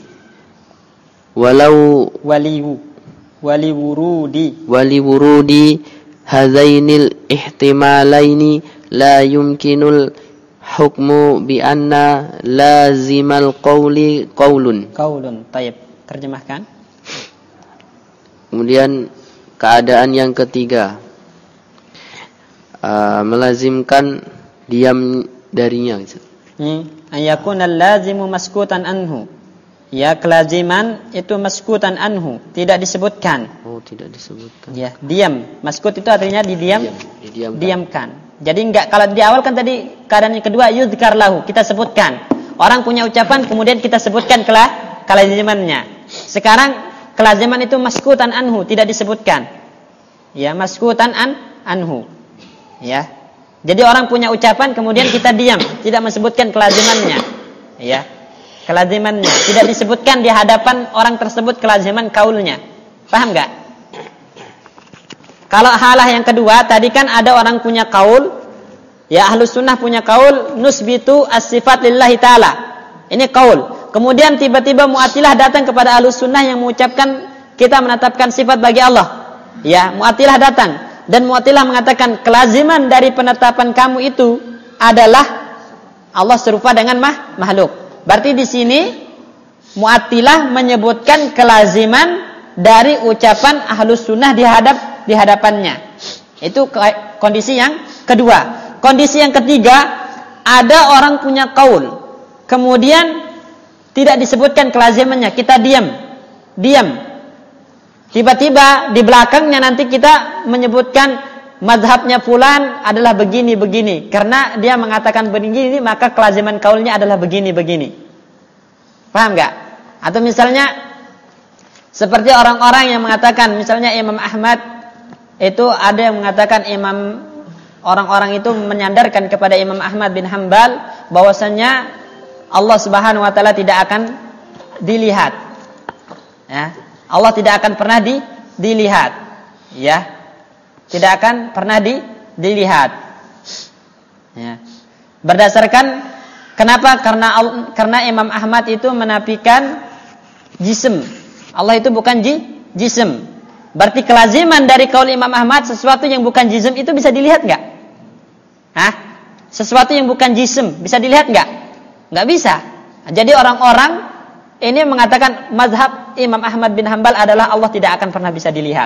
walau waliwu waliwurudi waliwurudi hadzainil ihtimalaini la yumkinul hukmu bi anna lazimal qawli qawlun. qaulun. Tayyib, terjemahkan. Kemudian keadaan yang ketiga, uh, melazimkan diam darinya. Hmm. Ayakuna lazimu maskutan anhu. Ya, kelaziman itu maskutan anhu, tidak disebutkan. Oh, tidak disebutkan. Ya, diam. Maskut itu artinya didiam, Diam, didiamkan. diamkan. Jadi enggak, kalau di awal kan tadi keadaan yang kedua yuzkar lahu, kita sebutkan. Orang punya ucapan kemudian kita sebutkan kelah kelazimannya. Sekarang kelaziman itu maskutan anhu, tidak disebutkan. Ya, maskutan an anhu. Ya. Jadi orang punya ucapan kemudian kita diam, tidak menyebutkan kelazimannya. Ya. Kelazimannya tidak disebutkan di hadapan orang tersebut kelaziman kaulnya. Paham enggak? Kalau halah yang kedua, tadi kan ada orang punya kaul, ya ahlus sunnah punya kaul, nusbitu as-sifat lillahi ta'ala. Ini kaul. Kemudian tiba-tiba Mu'attilah datang kepada ahlus sunnah yang mengucapkan kita menetapkan sifat bagi Allah. Ya, Mu'attilah datang. Dan Mu'attilah mengatakan kelaziman dari penetapan kamu itu adalah Allah serupa dengan mah, makhluk. Berarti di sini Mu'attilah menyebutkan kelaziman dari ucapan ahlus sunnah di hadap di hadapannya. Itu kondisi yang kedua. Kondisi yang ketiga, ada orang punya kaul, kemudian tidak disebutkan kelazimannya, kita diam, diam. Tiba-tiba di belakangnya nanti kita menyebutkan mazhabnya fulan adalah begini-begini. Karena dia mengatakan begini, maka kelaziman kaulnya adalah begini-begini. Paham enggak? Atau misalnya seperti orang-orang yang mengatakan, misalnya Imam Ahmad itu ada yang mengatakan Imam orang-orang itu menyandarkan kepada Imam Ahmad bin Hanbal bahwasanya Allah Subhanahu wa taala tidak akan dilihat. Ya. Allah tidak akan pernah di, dilihat. Ya. Tidak akan pernah di, dilihat. Ya. Berdasarkan kenapa? Karena karena Imam Ahmad itu menafikan jism. Allah itu bukan ji, jism. Berarti kelaziman dari kaul Imam Ahmad sesuatu yang bukan jism itu bisa dilihat enggak? Hah? Sesuatu yang bukan jism bisa dilihat enggak? Enggak bisa. Jadi orang-orang ini mengatakan mazhab Imam Ahmad bin Hanbal adalah Allah tidak akan pernah bisa dilihat.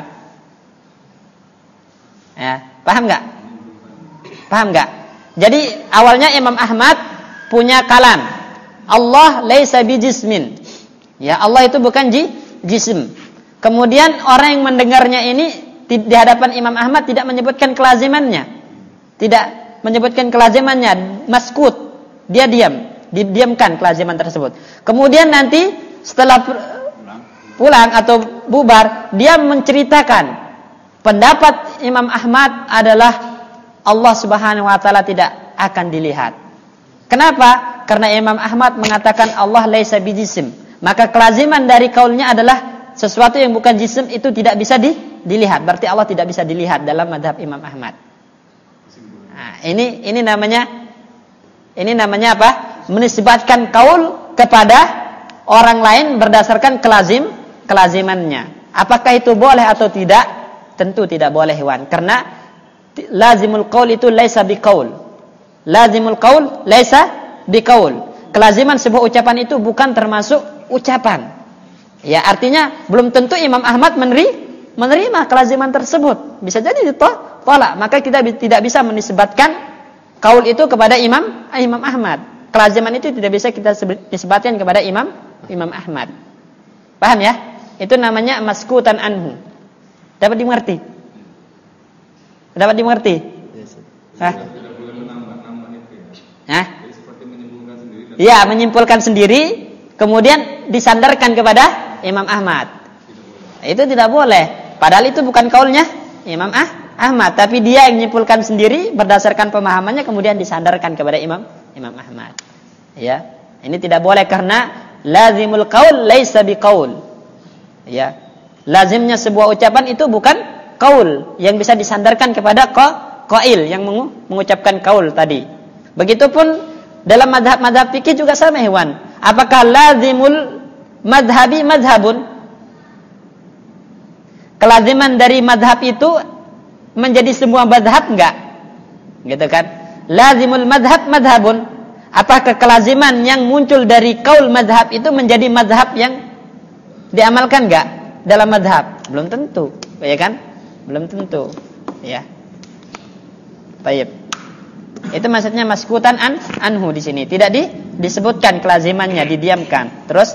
Ya, paham enggak? Paham enggak? Jadi awalnya Imam Ahmad punya kalam. Allah laisa bijismin. Ya, Allah itu bukan ji, jism. Kemudian orang yang mendengarnya ini di hadapan Imam Ahmad tidak menyebutkan kelazimannya. Tidak menyebutkan kelazimannya, maskut. Dia diam, didiamkan kelaziman tersebut. Kemudian nanti setelah pulang atau bubar, dia menceritakan pendapat Imam Ahmad adalah Allah Subhanahu wa taala tidak akan dilihat. Kenapa? Karena Imam Ahmad mengatakan Allah laisa bijism. Maka kelaziman dari kaulnya adalah sesuatu yang bukan jism itu tidak bisa di, dilihat. Berarti Allah tidak bisa dilihat dalam mazhab Imam Ahmad. Nah, ini ini namanya ini namanya apa? Menisbatkan kaul kepada orang lain berdasarkan kelazim kelazimannya. Apakah itu boleh atau tidak? Tentu tidak boleh, Wan. Karena lazimul qaul itu laisa biqaul. Lazimul qaul laisa biqaul. Kelaziman sebuah ucapan itu bukan termasuk ucapan. Ya, artinya belum tentu Imam Ahmad meneri, menerima kelaziman tersebut. Bisa jadi ditolak. Maka kita tidak bisa menisbatkan kaul itu kepada Imam Imam Ahmad. Kelaziman itu tidak bisa kita nisbatkan kepada Imam Imam Ahmad. Paham ya? Itu namanya maskutan anhu. Dapat dimengerti? Dapat dimengerti? Hah? Hah? Ya, menyimpulkan sendiri, kemudian disandarkan kepada Imam Ahmad. Itu tidak boleh. Padahal itu bukan kaulnya Imam ah, Ahmad, tapi dia yang menyimpulkan sendiri berdasarkan pemahamannya kemudian disandarkan kepada Imam Imam Ahmad. Ya, ini tidak boleh karena lazimul qaul laisa biqaul. Ya, lazimnya sebuah ucapan itu bukan kaul yang bisa disandarkan kepada qail yang mengucapkan kaul tadi. Begitupun dalam madhab-madhab fikih juga sama, hewan. Apakah lazimul madhabi madhabun? Kelaziman dari madhab itu menjadi semua madhab enggak? Gitu kan? Lazimul madhab madhabun. Apakah kelaziman yang muncul dari kaul madhab itu menjadi madhab yang diamalkan enggak dalam madhab? Belum tentu, ya kan? Belum tentu, ya. Baik. Itu maksudnya maskutan an anhu di sini. Tidak di, disebutkan kelazimannya, didiamkan. Terus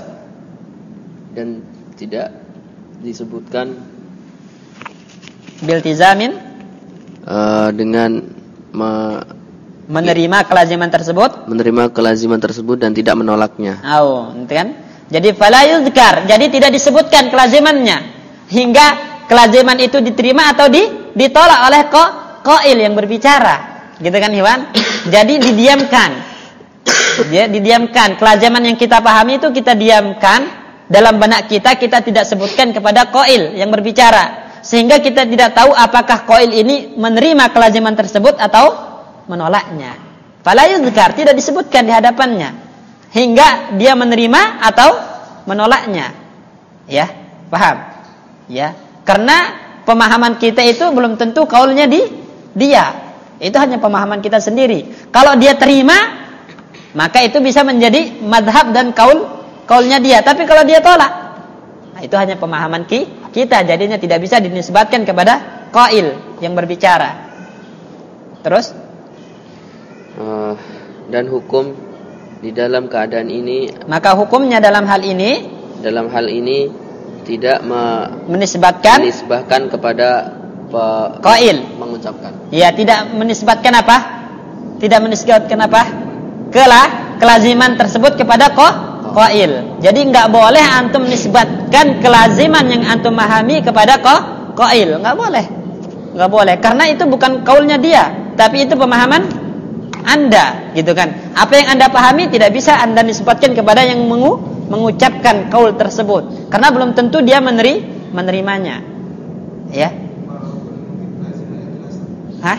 dan tidak disebutkan biltizamin uh, dengan me, menerima kelaziman tersebut, menerima kelaziman tersebut dan tidak menolaknya. Oh, kan? Jadi fala yuzkar, jadi tidak disebutkan kelazimannya hingga kelaziman itu diterima atau di, ditolak oleh ko, qail yang berbicara. Gitu kan, Iwan? Jadi didiamkan. Dia didiamkan. Kelaziman yang kita pahami itu kita diamkan dalam benak kita, kita tidak sebutkan kepada qail yang berbicara. Sehingga kita tidak tahu apakah qail ini menerima kelaziman tersebut atau menolaknya. Fala yuzkar, tidak disebutkan di hadapannya hingga dia menerima atau menolaknya. Ya, paham? Ya, karena pemahaman kita itu belum tentu qaulnya di dia. Itu hanya pemahaman kita sendiri. Kalau dia terima, maka itu bisa menjadi madhab dan kaul kaulnya dia. Tapi kalau dia tolak, nah itu hanya pemahaman ki, kita. Jadinya tidak bisa dinisbatkan kepada qail yang berbicara. Terus? Uh, dan hukum di dalam keadaan ini. Maka hukumnya dalam hal ini. Dalam hal ini tidak me, menisbatkan. Menisbatkan kepada qail mengucapkan. Ya, tidak menisbatkan apa? Tidak menisbatkan apa? Kela, kelaziman tersebut kepada qail. Jadi enggak boleh antum menisbatkan kelaziman yang antum pahami kepada qail. Enggak boleh. Enggak boleh karena itu bukan kaulnya dia, tapi itu pemahaman Anda, gitu kan. Apa yang Anda pahami tidak bisa Anda nisbatkan kepada yang mengu, mengucapkan kaul tersebut, karena belum tentu dia meneri, menerimanya. Ya. Hah?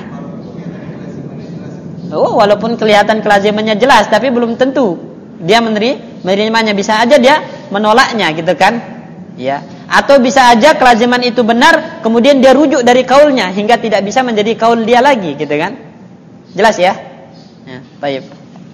Oh, walaupun kelihatan kelazimannya jelas, tapi belum tentu dia meneri, menerimanya. Bisa aja dia menolaknya, gitu kan? Ya. Atau bisa aja kelaziman itu benar, kemudian dia rujuk dari kaulnya hingga tidak bisa menjadi kaul dia lagi, gitu kan? Jelas ya? Ya, baik.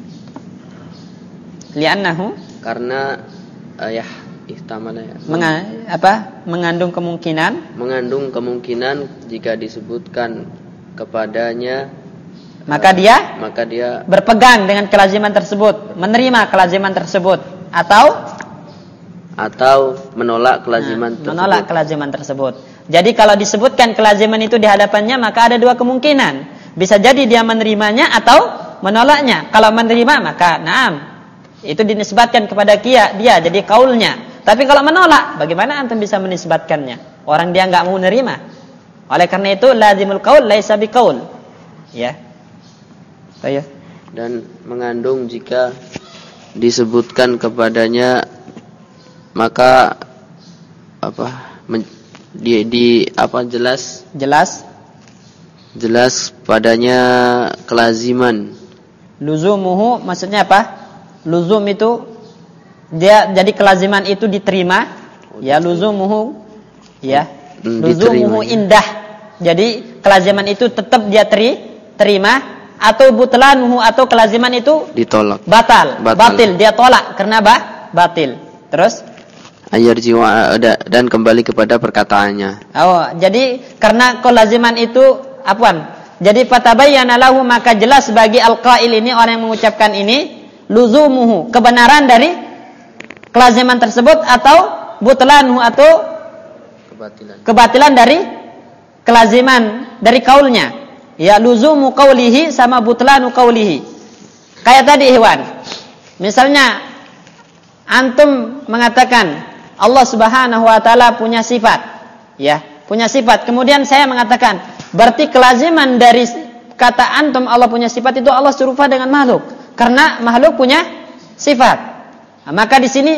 Li'annahu, karena ayah ihtamala ya. Menga, apa? Mengandung kemungkinan, mengandung kemungkinan jika disebutkan kepadanya, maka dia maka dia berpegang dengan kelaziman tersebut, menerima kelaziman tersebut, atau atau menolak kelaziman nah, tersebut. menolak kelaziman tersebut. Jadi kalau disebutkan kelaziman itu di hadapannya, maka ada dua kemungkinan. Bisa jadi dia menerimanya atau menolaknya. Kalau menerima, maka na'am, itu dinisbatkan kepada dia, dia jadi kaulnya. Tapi kalau menolak, bagaimana antum bisa menisbatkannya? Orang dia enggak mau menerima. Oleh karena itu lazimul qaul laisa biqaul. Ya. Baik. Dan mengandung jika disebutkan kepadanya, maka apa? Men, di, di apa jelas? Jelas. Jelas padanya kelaziman. Luzumuhu maksudnya apa? Luzum itu dia jadi kelaziman itu diterima, oh, ya luzumuhu, ya hmm, luzumuhu indah. Jadi kelaziman itu tetap dia teri, terima, atau butlanuhu, atau kelaziman itu ditolak, batal, batal, batil, dia tolak karena bah, batil. Terus ayar jiwa dan kembali kepada perkataannya. Oh, jadi karena kelaziman itu apaan? Jadi fatabayyana lahu, maka jelas bagi al-qail ini, orang yang mengucapkan ini, luzumuhu, kebenaran dari kelaziman tersebut, atau butlanuhu, atau kebatilan, kebatilan dari kelaziman dari kaulnya. Ya, luzumu qaulihi sama butlanu qaulihi. Kayak tadi Ikhwan. Misalnya antum mengatakan Allah Subhanahu wa taala punya sifat. Ya, punya sifat. Kemudian saya mengatakan, berarti kelaziman dari kata antum Allah punya sifat itu Allah serupa dengan makhluk. Karena makhluk punya sifat. Nah, maka di sini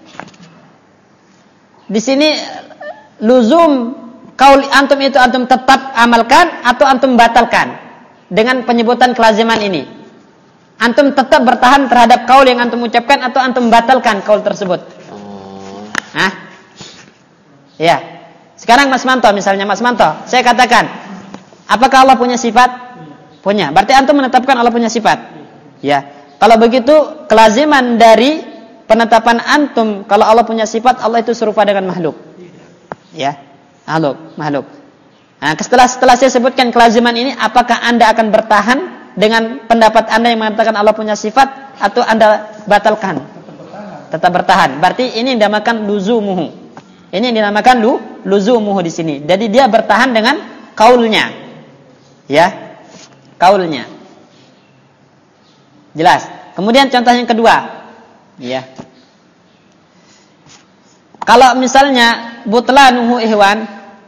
di sini luzum kaul antum itu antum tetap amalkan atau antum batalkan dengan penyebutan kelaziman ini. Antum tetap bertahan terhadap kaul yang antum ucapkan atau antum batalkan kaul tersebut. Oh. Hah? Ya. Sekarang Mas Manto, misalnya Mas Manto, saya katakan, apakah Allah punya sifat? Punya. Berarti antum menetapkan Allah punya sifat. Ya. Kalau begitu kelaziman dari penetapan antum kalau Allah punya sifat, Allah itu serupa dengan makhluk. Ya. Makhluk, makhluk. Nah, setelah setelah saya sebutkan kelaziman ini, apakah Anda akan bertahan dengan pendapat Anda yang mengatakan Allah punya sifat, atau Anda batalkan? Tetap bertahan. Tetap bertahan. Berarti ini yang dinamakan luzumuhu. Ini yang dinamakan lu luzumuhu di sini. Jadi dia bertahan dengan kaulnya. Ya. Kaulnya. Jelas. Kemudian contoh yang kedua. Ya. Kalau misalnya butlanuhu Ikhwan,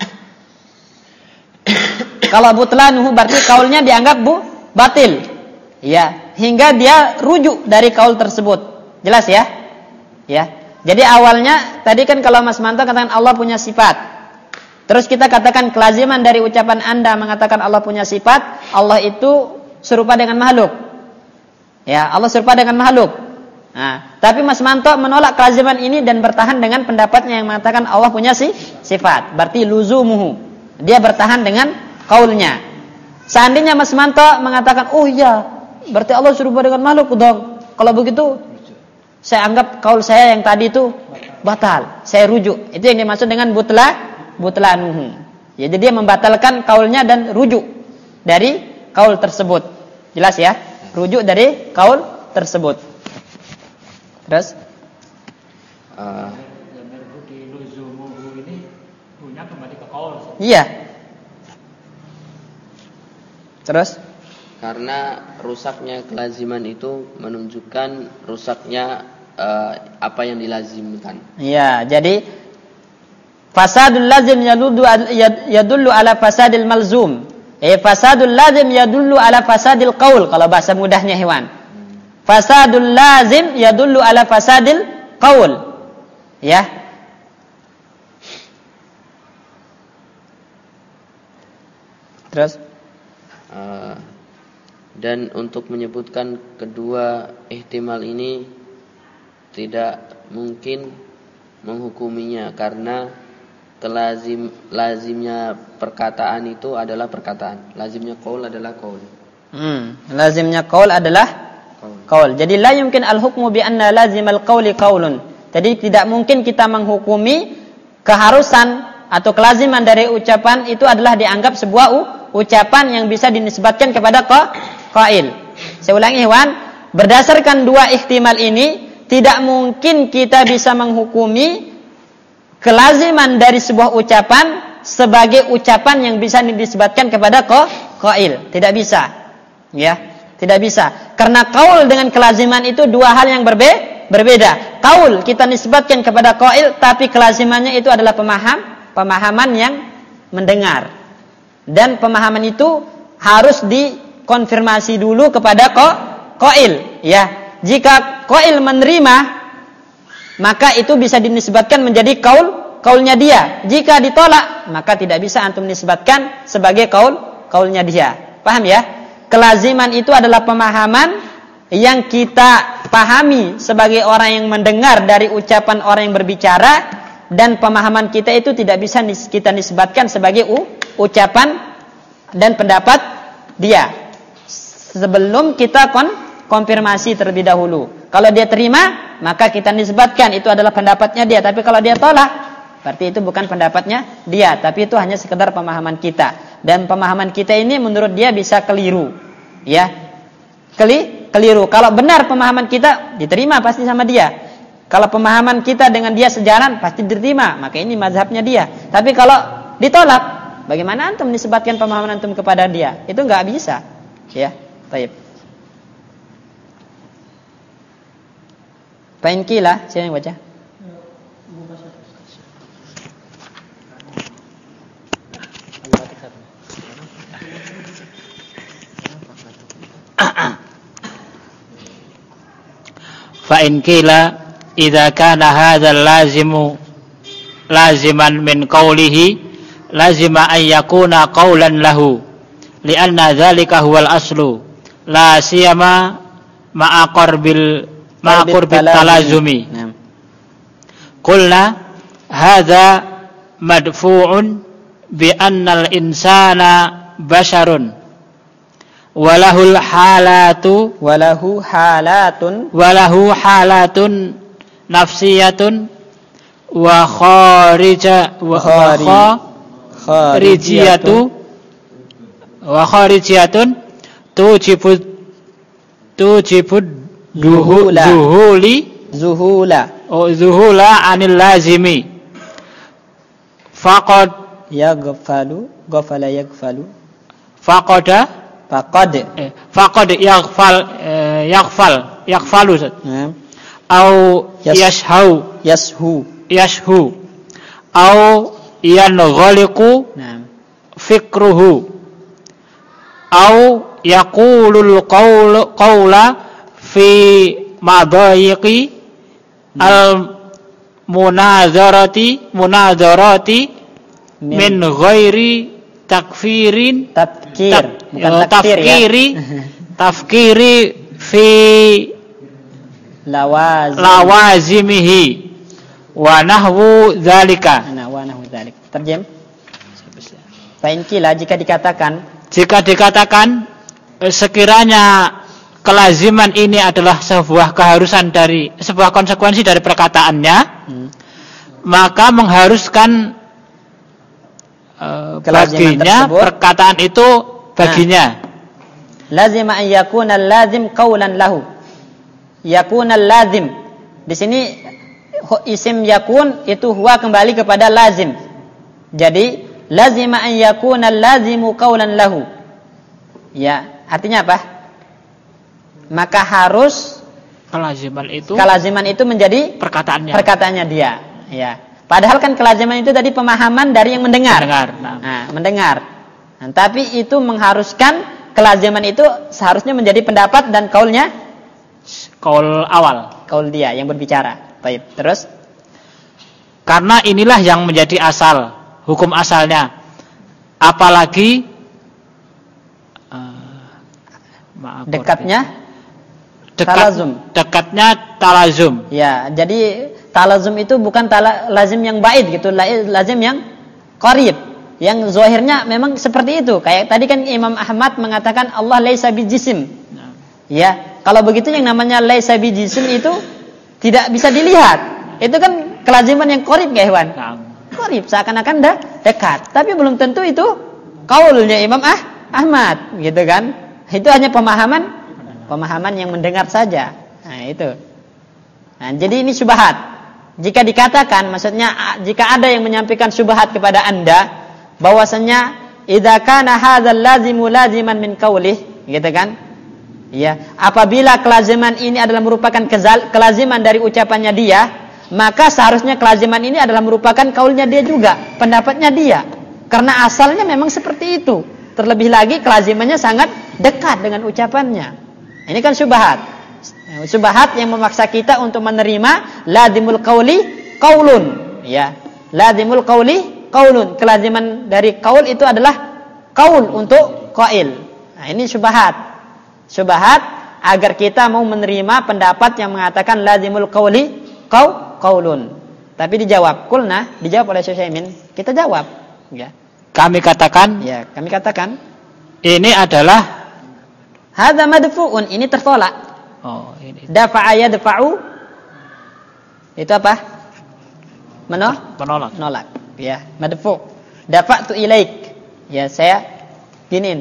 kalau butlanuhu berarti kaulnya dianggap bu batil. Ya, hingga dia rujuk dari kaul tersebut. Jelas ya? Ya. Jadi awalnya tadi kan kalau Mas Manto katakan Allah punya sifat. Terus kita katakan kelaziman dari ucapan Anda mengatakan Allah punya sifat, Allah itu serupa dengan makhluk. Ya, Allah serupa dengan makhluk. Nah, tapi Mas Manto menolak kelaziman ini dan bertahan dengan pendapatnya yang mengatakan Allah punya si sifat. Berarti luzumuhu. Dia bertahan dengan kaulnya. Seandainya Mas Manto mengatakan, "Oh iya, berarti Allah serupa dengan makhluk dong." Kalau begitu, saya anggap kaul saya yang tadi itu batal. Saya rujuk. Itu yang dimaksud dengan butla butlanuhu. Ya, jadi dia membatalkan kaulnya dan rujuk dari kaul tersebut. Jelas ya? Rujuk dari kaul tersebut. Terus uh, iya. Terus karena rusaknya kelaziman itu menunjukkan rusaknya uh, apa yang dilazimkan. Iya, jadi fasadul lazim yadullu yadullu ala fasadil malzum. Eh fasadul lazim yadullu ala fasadil qaul kalau bahasa mudahnya Hewan. Fasadul lazim yadullu ala fasadil qaul. Ya. Terus Uh, dan untuk menyebutkan kedua ihtimal ini tidak mungkin menghukuminya karena kelazim lazimnya perkataan itu adalah perkataan. Lazimnya qaul adalah qaul. Hmm, lazimnya qaul adalah qaul. Jadi la yumkin al-hukmu bi anna lazimal qauli qaulun. Jadi tidak mungkin kita menghukumi keharusan atau kelaziman dari ucapan itu adalah dianggap sebuah u, ucapan yang bisa dinisbatkan kepada qail. Saya ulangi, Ikhwan, berdasarkan dua ihtimal ini tidak mungkin kita bisa menghukumi kelaziman dari sebuah ucapan sebagai ucapan yang bisa dinisbatkan kepada qail. Tidak bisa. Ya, tidak bisa. Karena qaul dengan kelaziman itu dua hal yang berbe berbeda. Qaul kita nisbatkan kepada qail, tapi kelazimannya itu adalah pemaham, pemahaman yang mendengar. Dan pemahaman itu harus dikonfirmasi dulu kepada qail, ya. Jika qail menerima, maka itu bisa dinisbatkan menjadi qaul, qaulnya dia. Jika ditolak, maka tidak bisa antum nisbatkan sebagai qaul, qaulnya dia. Paham ya? Kelaziman itu adalah pemahaman yang kita pahami sebagai orang yang mendengar dari ucapan orang yang berbicara, dan pemahaman kita itu tidak bisa kita nisbatkan sebagai u, ucapan dan pendapat dia sebelum kita kon, konfirmasi terlebih dahulu. Kalau dia terima, maka kita nisbatkan itu adalah pendapatnya dia. Tapi kalau dia tolak, berarti itu bukan pendapatnya dia, tapi itu hanya sekedar pemahaman kita. Dan pemahaman kita ini menurut dia bisa keliru, ya, Keli, keliru. Kalau benar pemahaman kita, diterima pasti sama dia. Kalau pemahaman kita dengan dia sejalan, pasti diterima. Maka ini mazhabnya dia. Tapi kalau ditolak, bagaimana antum disebutkan pemahaman antum kepada dia? Itu nggak bisa, ya. Baik. Fa'in qila, siapa yang baca? Fa'in qila idza kana hadzal lazimu laziman min qawlihi lazima an yakuna qawlan lahu li'anna dzalika huwal aslu la siyama ma'a qarbil ma'a qurbil talazumi. Qulna hadza madfu'un bi annal insana basharun walahul halatu walahu halatun walahu halatun nafsiyatun wa kharija wa kharijiyatu wa kharijiyatun tujibud tujibud zuhula zuhuli zuhula oh zuhula anil lazimi faqad yaghfalu ghafala yaghfalu faqada faqad eh, faqad yaghfal eh, yaghfal yaghfalu nah. au Yas, yashau yashu yashu au yanghaliqu nah. fikruhu au yaqulul qaul qaula fi madayiqi hmm. al munazarati munazarati min, min ghairi takfirin tafkir tak, bukan uh, takfir tafkiri ya? tafkiri fi lawazim lawazimihi wa nahwu dzalika. Nah, wa nahwu dzalik. Terjem. Fa'in qila jika dikatakan jika dikatakan sekiranya kelaziman ini adalah sebuah keharusan dari sebuah konsekuensi dari perkataannya, hmm. maka mengharuskan uh, baginya tersebut, perkataan itu baginya. Nah, lazima an yakuna al-lazim qawlan lahu. Yakuna al-lazim. Di sini isim yakun itu huwa kembali kepada lazim. Jadi lazima an yakuna al-lazimu qawlan lahu. Ya, artinya apa? Maka harus kelaziman itu kelaziman itu menjadi perkataannya. Perkataannya dia, ya. Padahal kan kelaziman itu tadi pemahaman dari yang mendengar. Mendengar. Nah, nah mendengar. Nah, tapi itu mengharuskan kelaziman itu seharusnya menjadi pendapat dan kaulnya kaul awal. Kaul dia yang berbicara. Baik, terus karena inilah yang menjadi asal, hukum asalnya. Apalagi uh, maaf, dekatnya dekat, talazum. Dekatnya talazum. Ya, jadi talazum itu bukan tala, lazim yang baid gitu, lazim yang qarib. Yang zahirnya memang seperti itu. Kayak tadi kan Imam Ahmad mengatakan Allah laisa bijisim. Nah. Ya, kalau begitu yang namanya laisa bijisim itu tidak bisa dilihat. Itu kan kelaziman yang qarib ya, Iwan. Nah. Qarib, seakan-akan dah dekat. Tapi belum tentu itu kaulnya Imam ah, Ahmad, gitu kan? Itu hanya pemahaman pemahaman yang mendengar saja. Nah, itu. Nah, jadi ini syubhat. Jika dikatakan, maksudnya jika ada yang menyampaikan syubhat kepada Anda bahwasanya idza kana hadzal lazimu laziman min qaulih, gitu kan? Ya, apabila kelaziman ini adalah merupakan kezal, kelaziman dari ucapannya dia, maka seharusnya kelaziman ini adalah merupakan kaulnya dia juga, pendapatnya dia. Karena asalnya memang seperti itu. Terlebih lagi kelazimannya sangat dekat dengan ucapannya. Ini kan syubhat. Syubhat yang memaksa kita untuk menerima lazimul qauli qaulun, ya. Lazimul qauli qaulun. Kelaziman dari qaul itu adalah qaul untuk qail. Nah, ini syubhat. Syubhat agar kita mau menerima pendapat yang mengatakan lazimul qauli qaul qaulun. Tapi dijawab, kulna, dijawab oleh Syekh Utsaimin. Kita jawab, ya. Kami katakan, ya, kami katakan ini adalah hadza madfu'un, ini tertolak. Oh, ini. Dafa'a yadfa'u itu apa? Menolak. Menolak. Menolak. Ya, madfu'. Dafa'tu ilaik. Ya, saya giniin.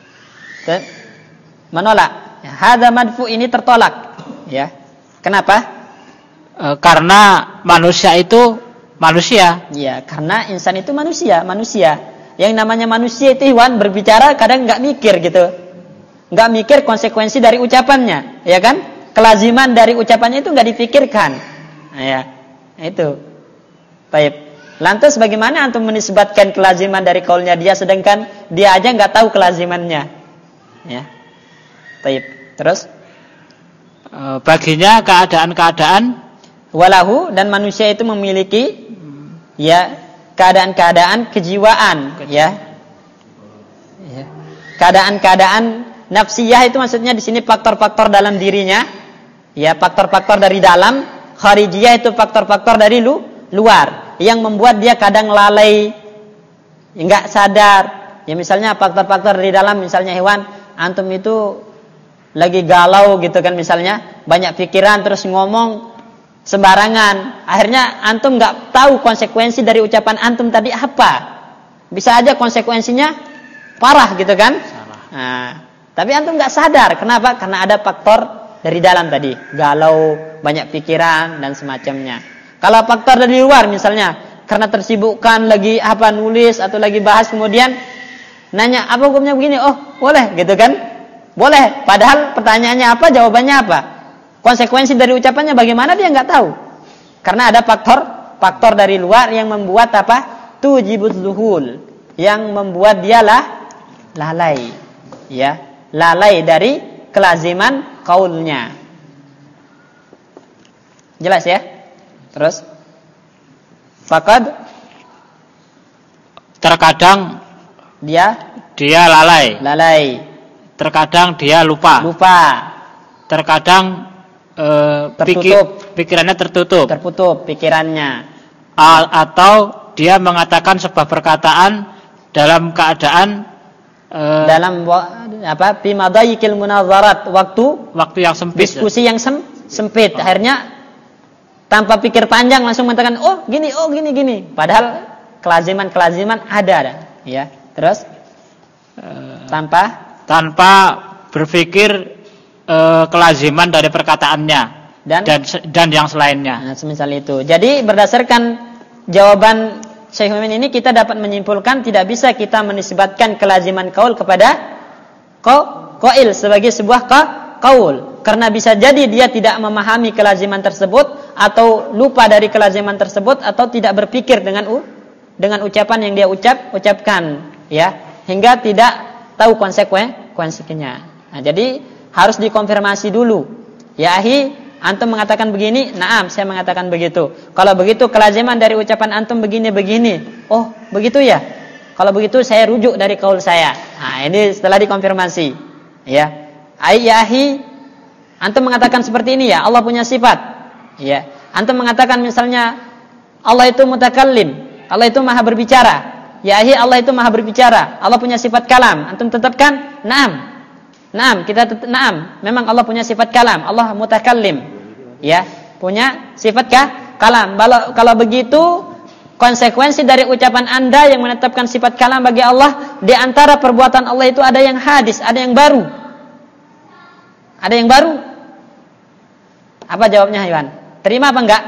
Menolak. Ya, hadza madfu' ini tertolak. Ya. Kenapa? E, karena manusia itu manusia. Ya, karena insan itu manusia, manusia. Yang namanya manusia itu Iwan berbicara kadang enggak mikir gitu. Enggak mikir konsekuensi dari ucapannya, ya kan? Kelaziman dari ucapannya itu enggak dipikirkan. Nah, ya. Itu. Baik. Lantas bagaimana antum menisbatkan kelaziman dari kaulnya dia sedangkan dia aja enggak tahu kelazimannya? Ya. Baik. Terus e, baginya keadaan-keadaan walahu, dan manusia itu memiliki ya keadaan-keadaan kejiwaan, ya. Ya. Keadaan-keadaan nafsiyah itu maksudnya di sini faktor-faktor dalam dirinya, ya, faktor-faktor dari dalam. Kharijiyah itu faktor-faktor dari lu, luar yang membuat dia kadang lalai, enggak sadar. Ya misalnya faktor-faktor dari dalam, misalnya hewan, antum itu lagi galau gitu kan, misalnya banyak pikiran terus ngomong sembarangan. Akhirnya antum enggak tahu konsekuensi dari ucapan antum tadi apa. Bisa aja konsekuensinya parah gitu kan? Nah, tapi antum nggak sadar. Kenapa? Karena ada faktor dari dalam tadi, galau, banyak pikiran dan semacamnya. Kalau faktor dari luar misalnya, karena tersibukkan lagi apa nulis atau lagi bahas, kemudian nanya apa hukumnya begini, oh boleh gitu kan? Boleh. Padahal pertanyaannya apa, jawabannya apa, konsekuensi dari ucapannya bagaimana dia nggak tahu. Karena ada faktor faktor dari luar yang membuat apa? Tujibuz zuhul, yang membuat dia lah lalai, ya. Lalai dari kelaziman kaulnya. Jelas ya? Terus faqad terkadang dia dia lalai. Lalai. Terkadang dia lupa. Lupa. Terkadang e, tertutup. Pikir, pikirannya tertutup. Tertutup pikirannya. A, atau dia mengatakan sebuah perkataan dalam keadaan Uh, dalam apa bimadayikil munazarat, waktu waktu yang sempit, diskusi yang sem, sempit, oh. Akhirnya tanpa pikir panjang langsung mengatakan oh gini, oh gini gini, padahal kelaziman-kelaziman ada, ada ya. Terus uh, tanpa tanpa berpikir uh, kelaziman dari perkataannya dan dan, dan yang selainnya. Nah, semisal itu. Jadi berdasarkan jawaban Syekh Utsaimin ini kita dapat menyimpulkan tidak bisa kita menisbatkan kelaziman kaul kepada qail sebagai sebuah kaul, karena bisa jadi dia tidak memahami kelaziman tersebut atau lupa dari kelaziman tersebut atau tidak berpikir dengan dengan ucapan yang dia ucap ucapkan, ya, hingga tidak tahu konsekuensinya. Nah, jadi harus dikonfirmasi dulu. Ya, ahi, Antum mengatakan begini, naam, saya mengatakan begitu. Kalau begitu kelaziman dari ucapan antum begini-begini. Oh, begitu ya? Kalau begitu saya rujuk dari kaul saya. Nah, ini setelah dikonfirmasi. Ya. Ai ya ahi, antum mengatakan seperti ini ya, Allah punya sifat. Ya. Antum mengatakan misalnya Allah itu mutakallim, Allah itu maha berbicara. Ya ahi, Allah itu maha berbicara. Allah punya sifat kalam. Antum tetapkan? Naam. Naam, kita tet- naam. Memang Allah punya sifat kalam. Allah mutakallim. Ya, punya sifat kah? Kalam. Kalau kalau begitu, konsekuensi dari ucapan Anda yang menetapkan sifat kalam bagi Allah, di antara perbuatan Allah itu ada yang hadis, ada yang baru. Ada yang baru? Apa jawabnya, Iwan? Terima apa enggak?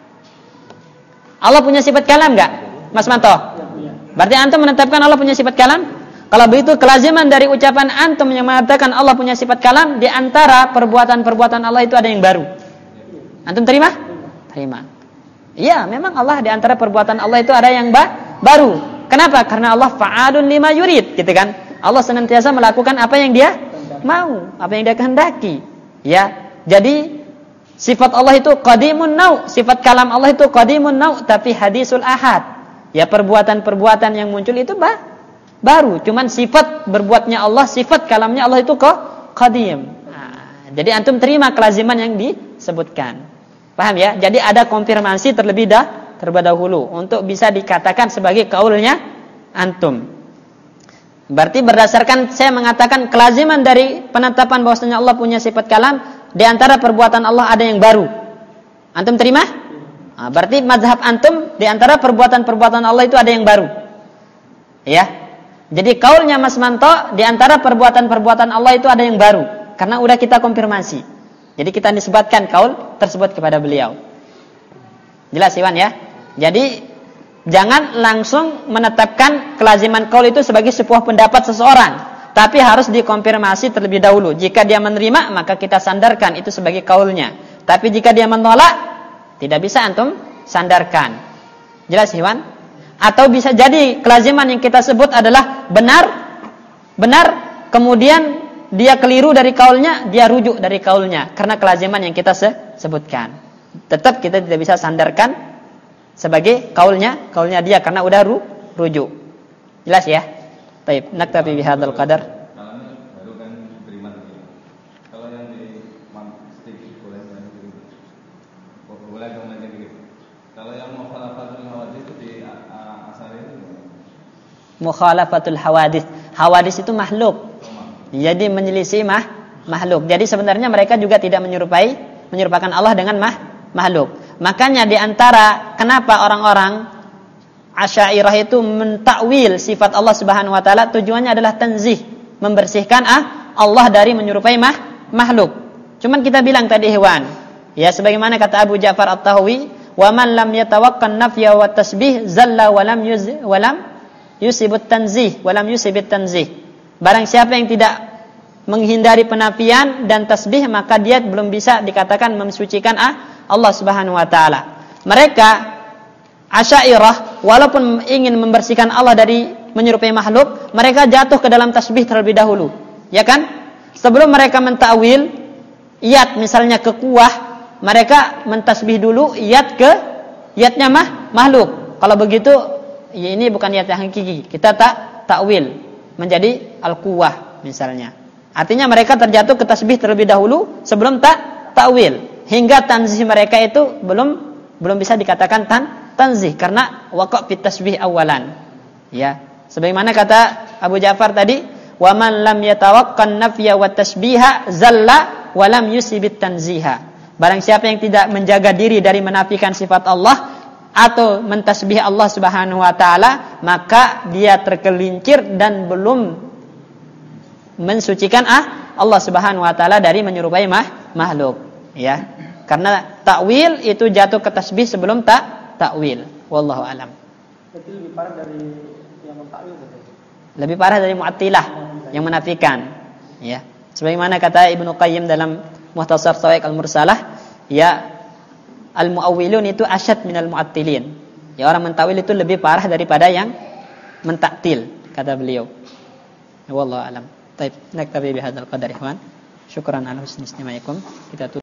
Allah punya sifat kalam enggak? Mas Manto? Berarti antum menetapkan Allah punya sifat kalam? Kalau begitu kelaziman dari ucapan antum yang mengatakan Allah punya sifat kalam, di antara perbuatan-perbuatan Allah itu ada yang baru. Antum terima? Terima. Iya, memang Allah di antara perbuatan Allah itu ada yang ba- baru. Kenapa? Karena Allah fa'alun lima yurid, gitu kan? Allah senantiasa melakukan apa yang Dia mau, apa yang Dia kehendaki. Ya. Jadi sifat Allah itu qadimun nau', sifat kalam Allah itu qadimun nau', tapi hadisul ahad. Ya, perbuatan-perbuatan yang muncul itu ba- baru. Cuman sifat berbuatnya Allah, sifat kalamnya Allah itu kok qadim. Nah, jadi antum terima kelaziman yang disebutkan. Paham ya? Jadi ada konfirmasi terlebih dah, terlebih dahulu untuk bisa dikatakan sebagai kaulnya antum. Berarti berdasarkan saya mengatakan kelaziman dari penetapan bahwasanya Allah punya sifat kalam, di antara perbuatan Allah ada yang baru. Antum terima? Nah, berarti mazhab antum di antara perbuatan-perbuatan Allah itu ada yang baru. Ya. Jadi kaulnya Mas Manto di antara perbuatan-perbuatan Allah itu ada yang baru, karena udah kita konfirmasi. Jadi kita disebutkan kaul tersebut kepada beliau. Jelas Iwan ya? Jadi jangan langsung menetapkan kelaziman kaul itu sebagai sebuah pendapat seseorang, tapi harus dikonfirmasi terlebih dahulu. Jika dia menerima, maka kita sandarkan itu sebagai kaulnya. Tapi jika dia menolak, tidak bisa antum sandarkan. Jelas Iwan? Atau bisa jadi kelaziman yang kita sebut adalah benar, benar, kemudian dia keliru dari kaulnya, dia rujuk dari kaulnya, karena kelaziman yang kita se- sebutkan. Tetap kita tidak bisa sandarkan sebagai kaulnya, kaulnya dia, karena udah ru- rujuk. Jelas ya? Baik, naktafi bihadzal qadar. Baru kan beriman. Kalau yang di mantik boleh boleh komentar dikit. Kalau yang mukhalafatul hawadits itu di asal itu Mukhalafatul hawadits. Hawadits itu makhluk. Jadi menyelisih mah makhluk. Jadi sebenarnya mereka juga tidak menyerupai menyerupakan Allah dengan mah makhluk. Makanya di antara kenapa orang-orang Asy'ariyah itu mentakwil sifat Allah Subhanahu wa taala, tujuannya adalah tanzih, membersihkan ah Allah dari menyerupai mah makhluk. Cuman kita bilang tadi hewan. Ya sebagaimana kata Abu Ja'far At-Tahawi, "Wa man lam yatawaqqan nafya wa tasbih zalla wa lam yuz wa lam yusibut tanzih wa lam yusibit tanzih." Barang siapa yang tidak menghindari penafian dan tasbih, maka dia belum bisa dikatakan mensucikan ah Allah Subhanahu wa taala. Mereka Asy'ariyah walaupun ingin membersihkan Allah dari menyerupai makhluk, mereka jatuh ke dalam tasbih terlebih dahulu. Ya kan? Sebelum mereka mentakwil iyat misalnya ke kuah, mereka mentasbih dulu iyat ke iyatnya mah makhluk. Kalau begitu ya ini bukan iyat yang hakiki. Kita tak takwil menjadi al-quwah misalnya. Artinya mereka terjatuh ke tasbih terlebih dahulu sebelum tak takwil, hingga tanzih mereka itu belum belum bisa dikatakan tan tanzih karena waqa' fit tasbih awalan. Ya, sebagaimana kata Abu Ja'far tadi, "Wa man lam yatawaqqan nafya wa tasbiha zalla wa lam yusibit tanziha." Barang siapa yang tidak menjaga diri dari menafikan sifat Allah atau mentasbih Allah Subhanahu wa taala, maka dia tergelincir dan belum mensucikan ah Allah Subhanahu wa taala dari menyerupai mah, makhluk, ya. Karena takwil itu jatuh ke tasbih sebelum tak takwil. Wallahu alam. Itu lebih parah dari yang mentakwil betul. Lebih parah dari Mu'attilah yang menafikan, ya. Sebagaimana kata Ibnu Qayyim dalam Mukhtasar Shawa'iq Al-Mursalah, ya, al-mu'awwilun itu asyad minal mu'attilin. Ya, orang mentawil itu lebih parah daripada yang mentaktil, kata beliau. Wallahu alam. Baik, naktafi bihadzal qadar ikhwan. Syukran ala husni istimaikum. Kita tutup.